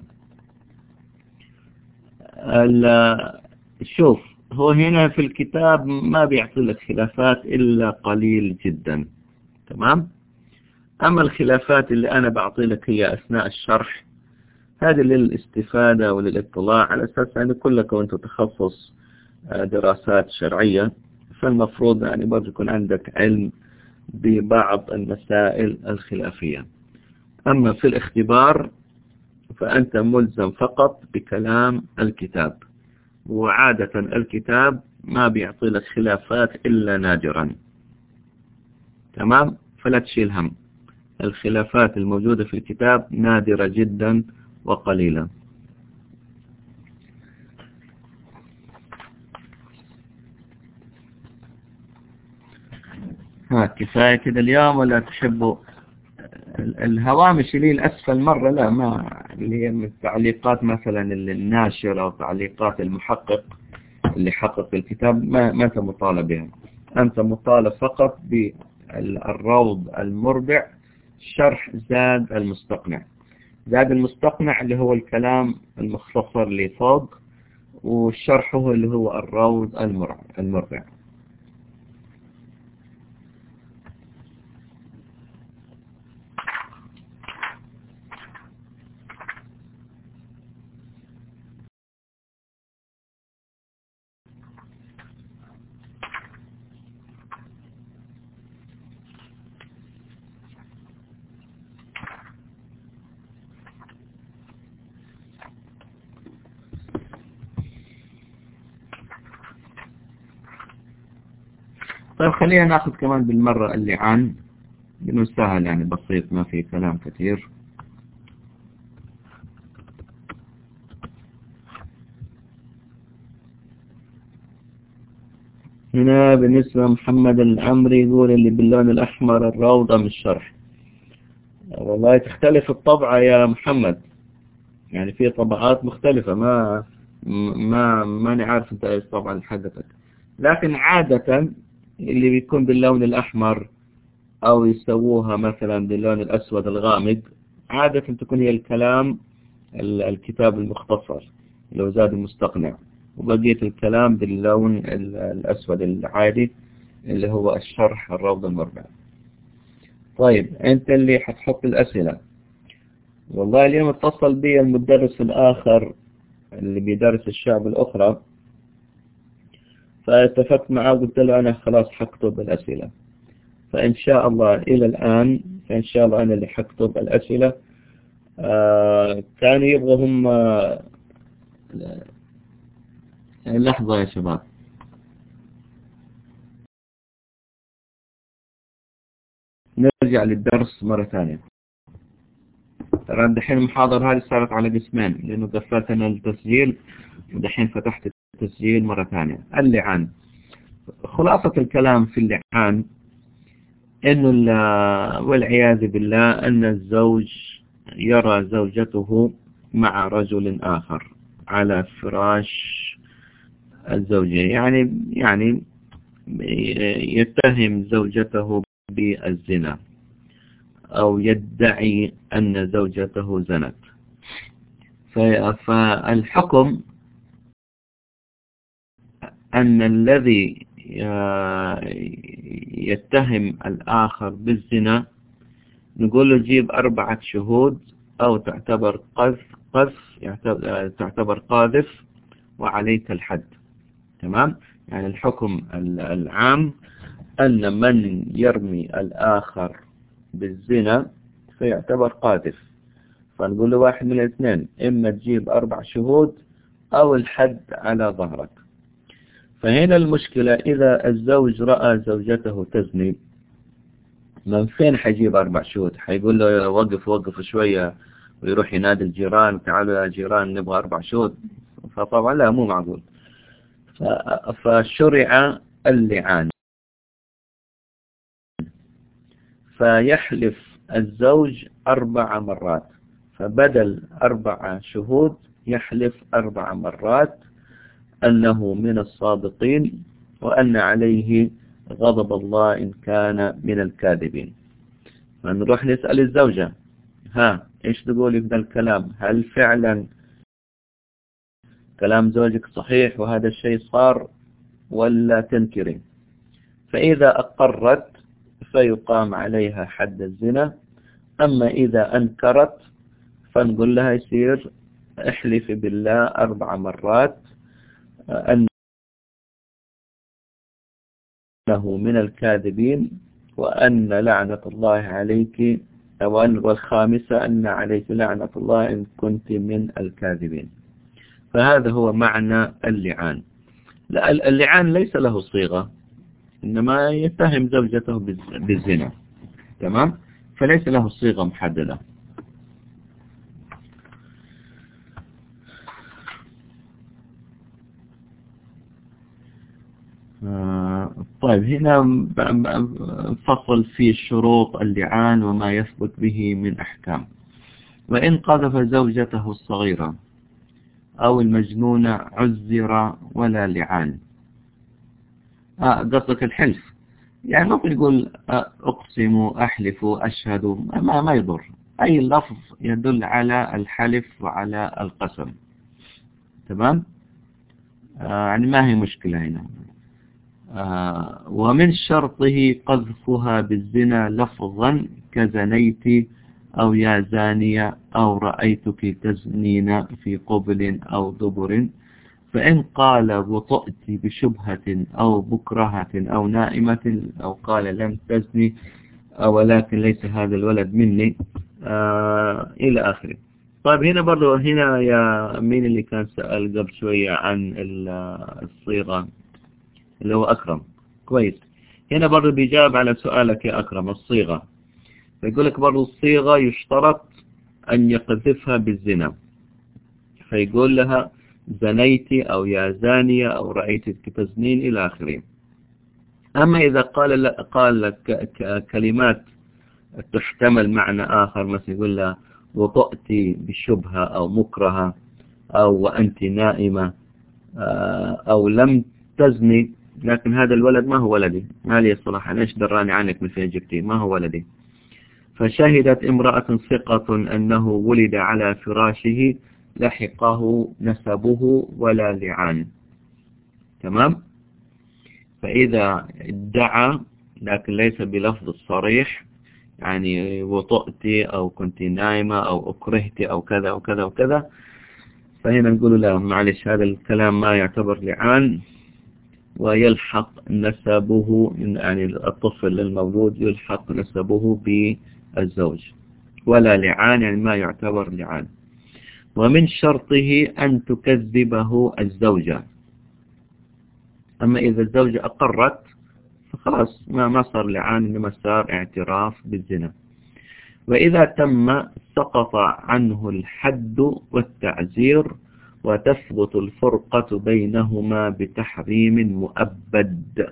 شوف، هو هنا في الكتاب ما بيعطي لك خلافات إلا قليل جدا، تمام؟ أما الخلافات اللي أنا بعطي لك هي أثناء الشرح، هذه للاستفادة وللاطلاع، على أساس أن كلكم أنتم تخصص دراسات شرعية، فالمفروض يعني برضو يكون عندك علم ببعض المسائل الخلافية. أما في الاختبار فأنت ملزم فقط بكلام الكتاب، وعادة الكتاب ما بيعطي لك خلافات إلا نادرا، تمام؟ فلا تشيل هم، الخلافات الموجودة في الكتاب نادرة جدا وقليلة. كفاية كده اليوم ولا تحبوا الهوامش اللي الأسفل مرة؟ لا، ما اللي هي من التعليقات مثلا الناشر أو تعليقات المحقق اللي حقق الكتاب، ما أنت مطالب بها. أنت مطالب فقط بالروض المربع، شرح زاد المستقنع. زاد المستقنع اللي هو الكلام المختصر اللي فوق، والشرح اللي هو الروض المربع. طيب، خلينا ناخذ كمان بالمرة اللعان، لأنه سهل يعني بسيط، ما في كلام كثير. هنا بالنسبة محمد العمري يقول اللي باللون الأحمر الروضة من الشرح. والله تختلف الطبعة يا محمد، يعني في طبعات مختلفة، ما نعرف انت ايش طبعا حقتك، لكن عادة اللي بيكون باللون الأحمر أو يسووها مثلا باللون الأسود الغامق، عادة تكون هي الكلام الكتاب المختصر لو زاد المستقنع، وبقية الكلام باللون الأسود العادي اللي هو الشرح الروض المربع. طيب، أنت اللي حتحط الأسئلة. والله اليوم اتصل بي المدرس الآخر اللي بيدرس الشعب الأخرى، فاتفقت معه وقلت له أنا خلاص حكتب الأسئلة، فإن شاء الله إلى الآن فإن شاء الله أنا اللي حكتب الأسئلة. كانوا يبغوا لحظة يا شباب، نرجع للدرس مرة ثانية. ترى دحين المحاضرة هذه صارت على قسمين، لأنه قفلت أنا التسجيل ودحين فتحت التسجيل مرة ثانية. اللعان، خلاصة الكلام في اللعان إنه والعياذ بالله أن الزوج يرى زوجته مع رجل آخر على فراش الزوجة، يعني يتهم زوجته بالزنا أو يدعي أن زوجته زنت. فالحكم أن الذي يتهم الآخر بالزنا نقول له جيب 4 شهود أو تعتبر تعتبر قاذف وعليك الحد، تمام؟ يعني الحكم العام أن من يرمي الآخر بالزنا فيعتبر قاذف. فنقول له واحد من الاثنين، إما تجيب 4 شهود أو الحد على ظهرك. فهنا المشكلة إذا الزوج رأى زوجته تزني، من فين حيجيب 4 شهود؟ حيقول له وقف شوية ويروح ينادي الجيران، تعالوا يا جيران نبغى 4 شهود؟ فطبعا لا، مو معقول. فشرع اللعان، فيحلف الزوج 4 مرات، فبدل 4 شهود يحلف 4 مرات أنه من الصادقين وأن عليه غضب الله إن كان من الكاذبين. فنروح نسأل الزوجة، إيش تقولي في ذا الكلام؟ هل فعلا كلام زوجك صحيح وهذا الشيء صار ولا تنكرين؟ فإذا أقرت فيقام عليها حد الزنا. أما إذا أنكرت فنقول لها يصير احلف بالله 4 مرات أنه من الكاذبين وأن لعنة الله عليك، والخامسة أن عليك لعنة الله إن كنت من الكاذبين. فهذا هو معنى اللعان. اللعان ليس له صيغة، إنما يتهم زوجته بالزنا، تمام؟ فليس له صيغة محددة. طيب، هنا فصل في شروط اللعان وما يثبت به من أحكام. وإن قذف زوجته الصغيرة أو المجنون عزر ولا لعان. قصدك الحلف، يعني ممكن يقول أقسم، أحلف، أشهد، ما يضر. أي لفظ يدل على الحلف وعلى القسم، تمام؟ يعني ما هي مشكلة هنا. ومن شرطه قذفها بالزنا لفظا كزنيت أو يا زانية أو رأيتك تزنين في قبل أو دبر. فإن قال وطأت بشبهة أو بكرهة أو نائمة أو قال لم تزني ولكن ليس هذا الولد مني إلى آخره. طيب، هنا برضو يا مين اللي كان سأل قبل شوية عن الصيغة اللي هو أكرم؟ كويس، هنا برضو بيجاب على سؤالك يا أكرم. الصيغة فيقول لك برضو الصيغة يشترط أن يقذفها بالزنا، فيقول لها زنيتي أو يا زانية أو رأيتك تزنين إلى آخره. أما إذا قال لك كلمات تحتمل معنى آخر، مثل يقول لها وطأتي بشبهة أو مكرهة أو وأنت نائمة أو لم تزني، لكن هذا الولد ما هو ولدي، ما لي الصراحة، ليش دراني عنك من فين جبتي؟ ما هو ولدي. فشهدت امرأة ثقة أنه ولد على فراشه لحقه نسبه ولا لعان، تمام؟ فإذا ادعى لكن ليس بلفظ الصريح، يعني وطئتي أو كنت نايمة أو أكرهتي أو كذا وكذا وكذا، فهنا نقول لا معلش، هذا الكلام ما يعتبر لعان، ويلحق نسبه، يعني الطفل المولود يلحق نسبه بالزوج، ولا لعان يعني ما يعتبر لعان. ومن شرطه أن تكذبه الزوجة. أما إذا الزوجة أقرت فخلاص ما صار لعان، إنما صار اعتراف بالزنا. وإذا تم سقط عنه الحد والتعزير وتثبت الفرقة بينهما بتحريم مؤبد.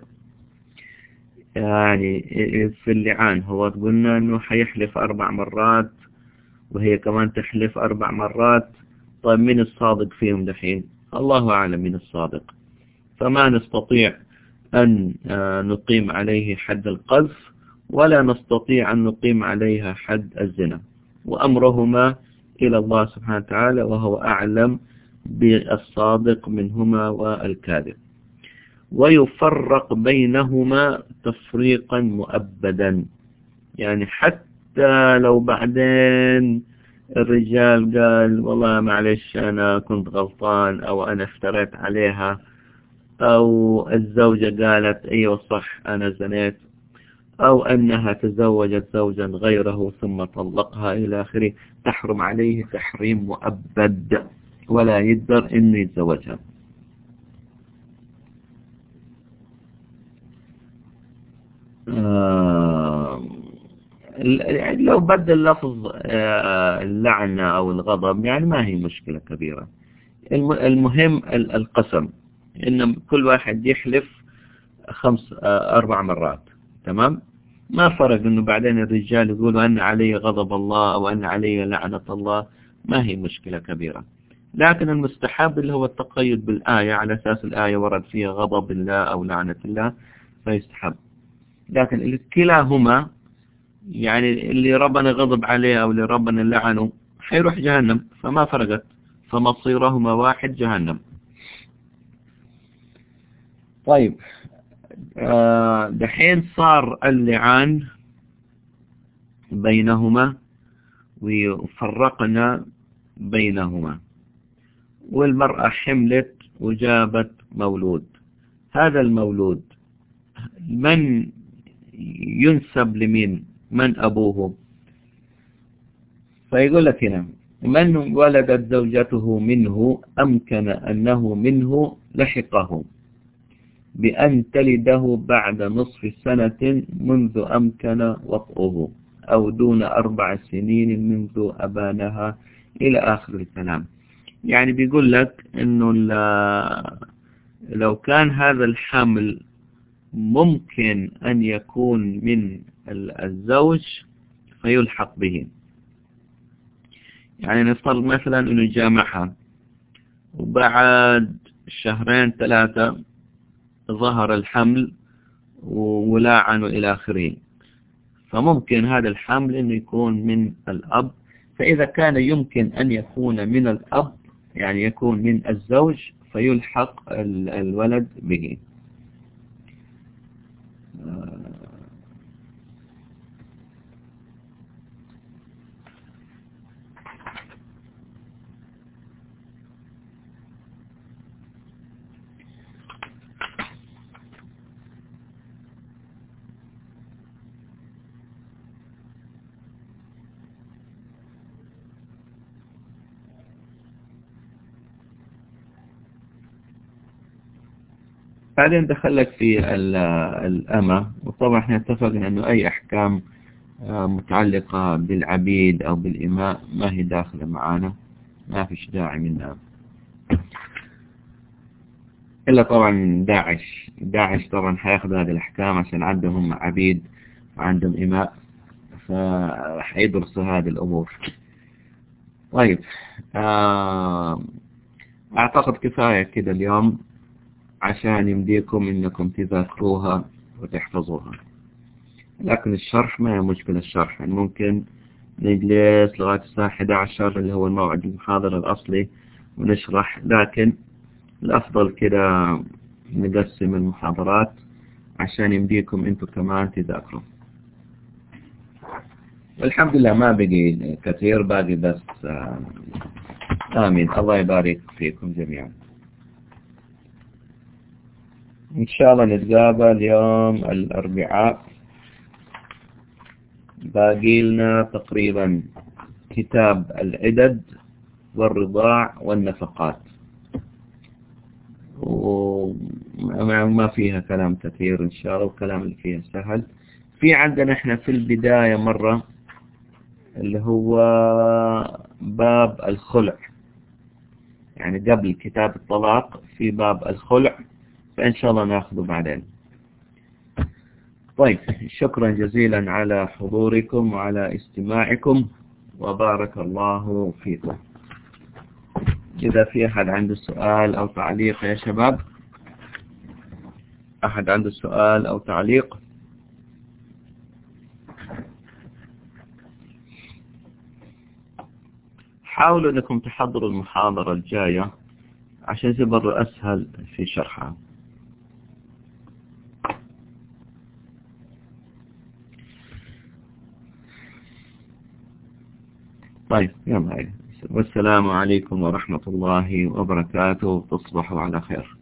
يعني في اللعان هو قلنا أنه حيحلف 4 مرات وهي كمان تحلف 4 مرات. طيب، من الصادق فيهم دحين؟ الله أعلم من الصادق. فما نستطيع أن نقيم عليه حد القذف ولا نستطيع أن نقيم عليها حد الزنا، وأمرهما إلى الله سبحانه وتعالى، وهو أعلم بالصادق منهما والكاذب. ويفرق بينهما تفريقا مؤبدا، يعني حتى لو بعدين الرجال قال والله معلش أنا كنت غلطان أو أنا افتريت عليها أو الزوجة قالت أيوة صح أنا زنيت، أو أنها تزوجت زوجا غيره ثم طلقها إلى آخره، تحرم عليه تحريم مؤبد ولا يقدر إنه يتزوجها. يعني لو بدل لفظ اللعنة أو الغضب يعني ما هي مشكلة كبيرة. المهم القسم، إن كل واحد يحلف 4 مرات، تمام. ما فرق إنه بعدين الرجال يقولوا أن علي غضب الله أو أن علي لعنة الله، ما هي مشكلة كبيرة. لكن المستحب اللي هو التقيد بالآية، على أساس الآية ورد فيها غضب الله أو لعنة الله فيستحب. لكن كلاهما يعني اللي ربنا غضب عليه أو اللي ربنا لعنه حيروح جهنم، فما فرقت، فمصيرهما واحد جهنم. طيب دحين صار اللعان بينهما وفرقنا بينهما، والمرأة حملت وجابت مولود. هذا المولود من ينسب لمين؟ من أبوه؟ فيقول لك هنا من ولدت زوجته منه أمكن أنه منه لحقه بأن تلده بعد نصف سنة منذ أمكن وطئه، أو دون 4 سنين منذ أبانها، إلى آخر الكلام. يعني بيقول لك إنه لو كان هذا الحمل ممكن أن يكون من الزوج فيلحق به. يعني نفترض مثلا إنه جامعها وبعد 2-3 ظهر الحمل ولاعن إلى آخره، فممكن هذا الحمل إنه يكون من الأب. فإذا كان يمكن أن يكون من الأب يعني يكون من الزوج فيلحق الولد به. بعدين دخلك في الأمة، وطبعا احنا اتفقنا أنه أي أحكام متعلقة بالعبيد أو بالإماء ما هي داخلة معانا، ما فيش داعي منها. إلا طبعا داعش طبعا حياخذ هذه الأحكام عشان عندهم عبيد وعندهم إماء، فحيدرسوا هذه الأمور. طيب أعتقد كفاية كده اليوم عشان يمديكم إنكم تذاكروها وتحفظوها. لكن الشرح ما هي مشكلة، الشرح يعني ممكن نجلس لغاية الساعة 11 اللي هو الموعد المحاضرة الأصلي ونشرح، لكن الأفضل كده نقسم المحاضرات عشان يمديكم انتوا كمان تذاكروا. والحمد لله ما بقي كثير، باقي بس آمين. الله يبارك فيكم جميعا. إن شاء الله نتقابل يوم الأربعاء. باقي لنا تقريبا كتاب العدد والرضاع والنفقات، وما فيها كلام كثير إن شاء الله، والكلام اللي فيها سهل. في عندنا احنا في البداية مرة اللي هو باب الخلع، يعني قبل كتاب الطلاق في باب الخلع، فإن شاء الله ناخذه بعدين. طيب شكرا جزيلا على حضوركم وعلى استماعكم، وبارك الله فيكم. إذا في أحد عنده سؤال أو تعليق يا شباب، أحد عنده سؤال أو تعليق؟ حاولوا أنكم تحضروا المحاضرة الجاية عشان تبقى أسهل في شرحها. طيب يلا، والسلام عليكم ورحمة الله وبركاته، تصبحوا على خير.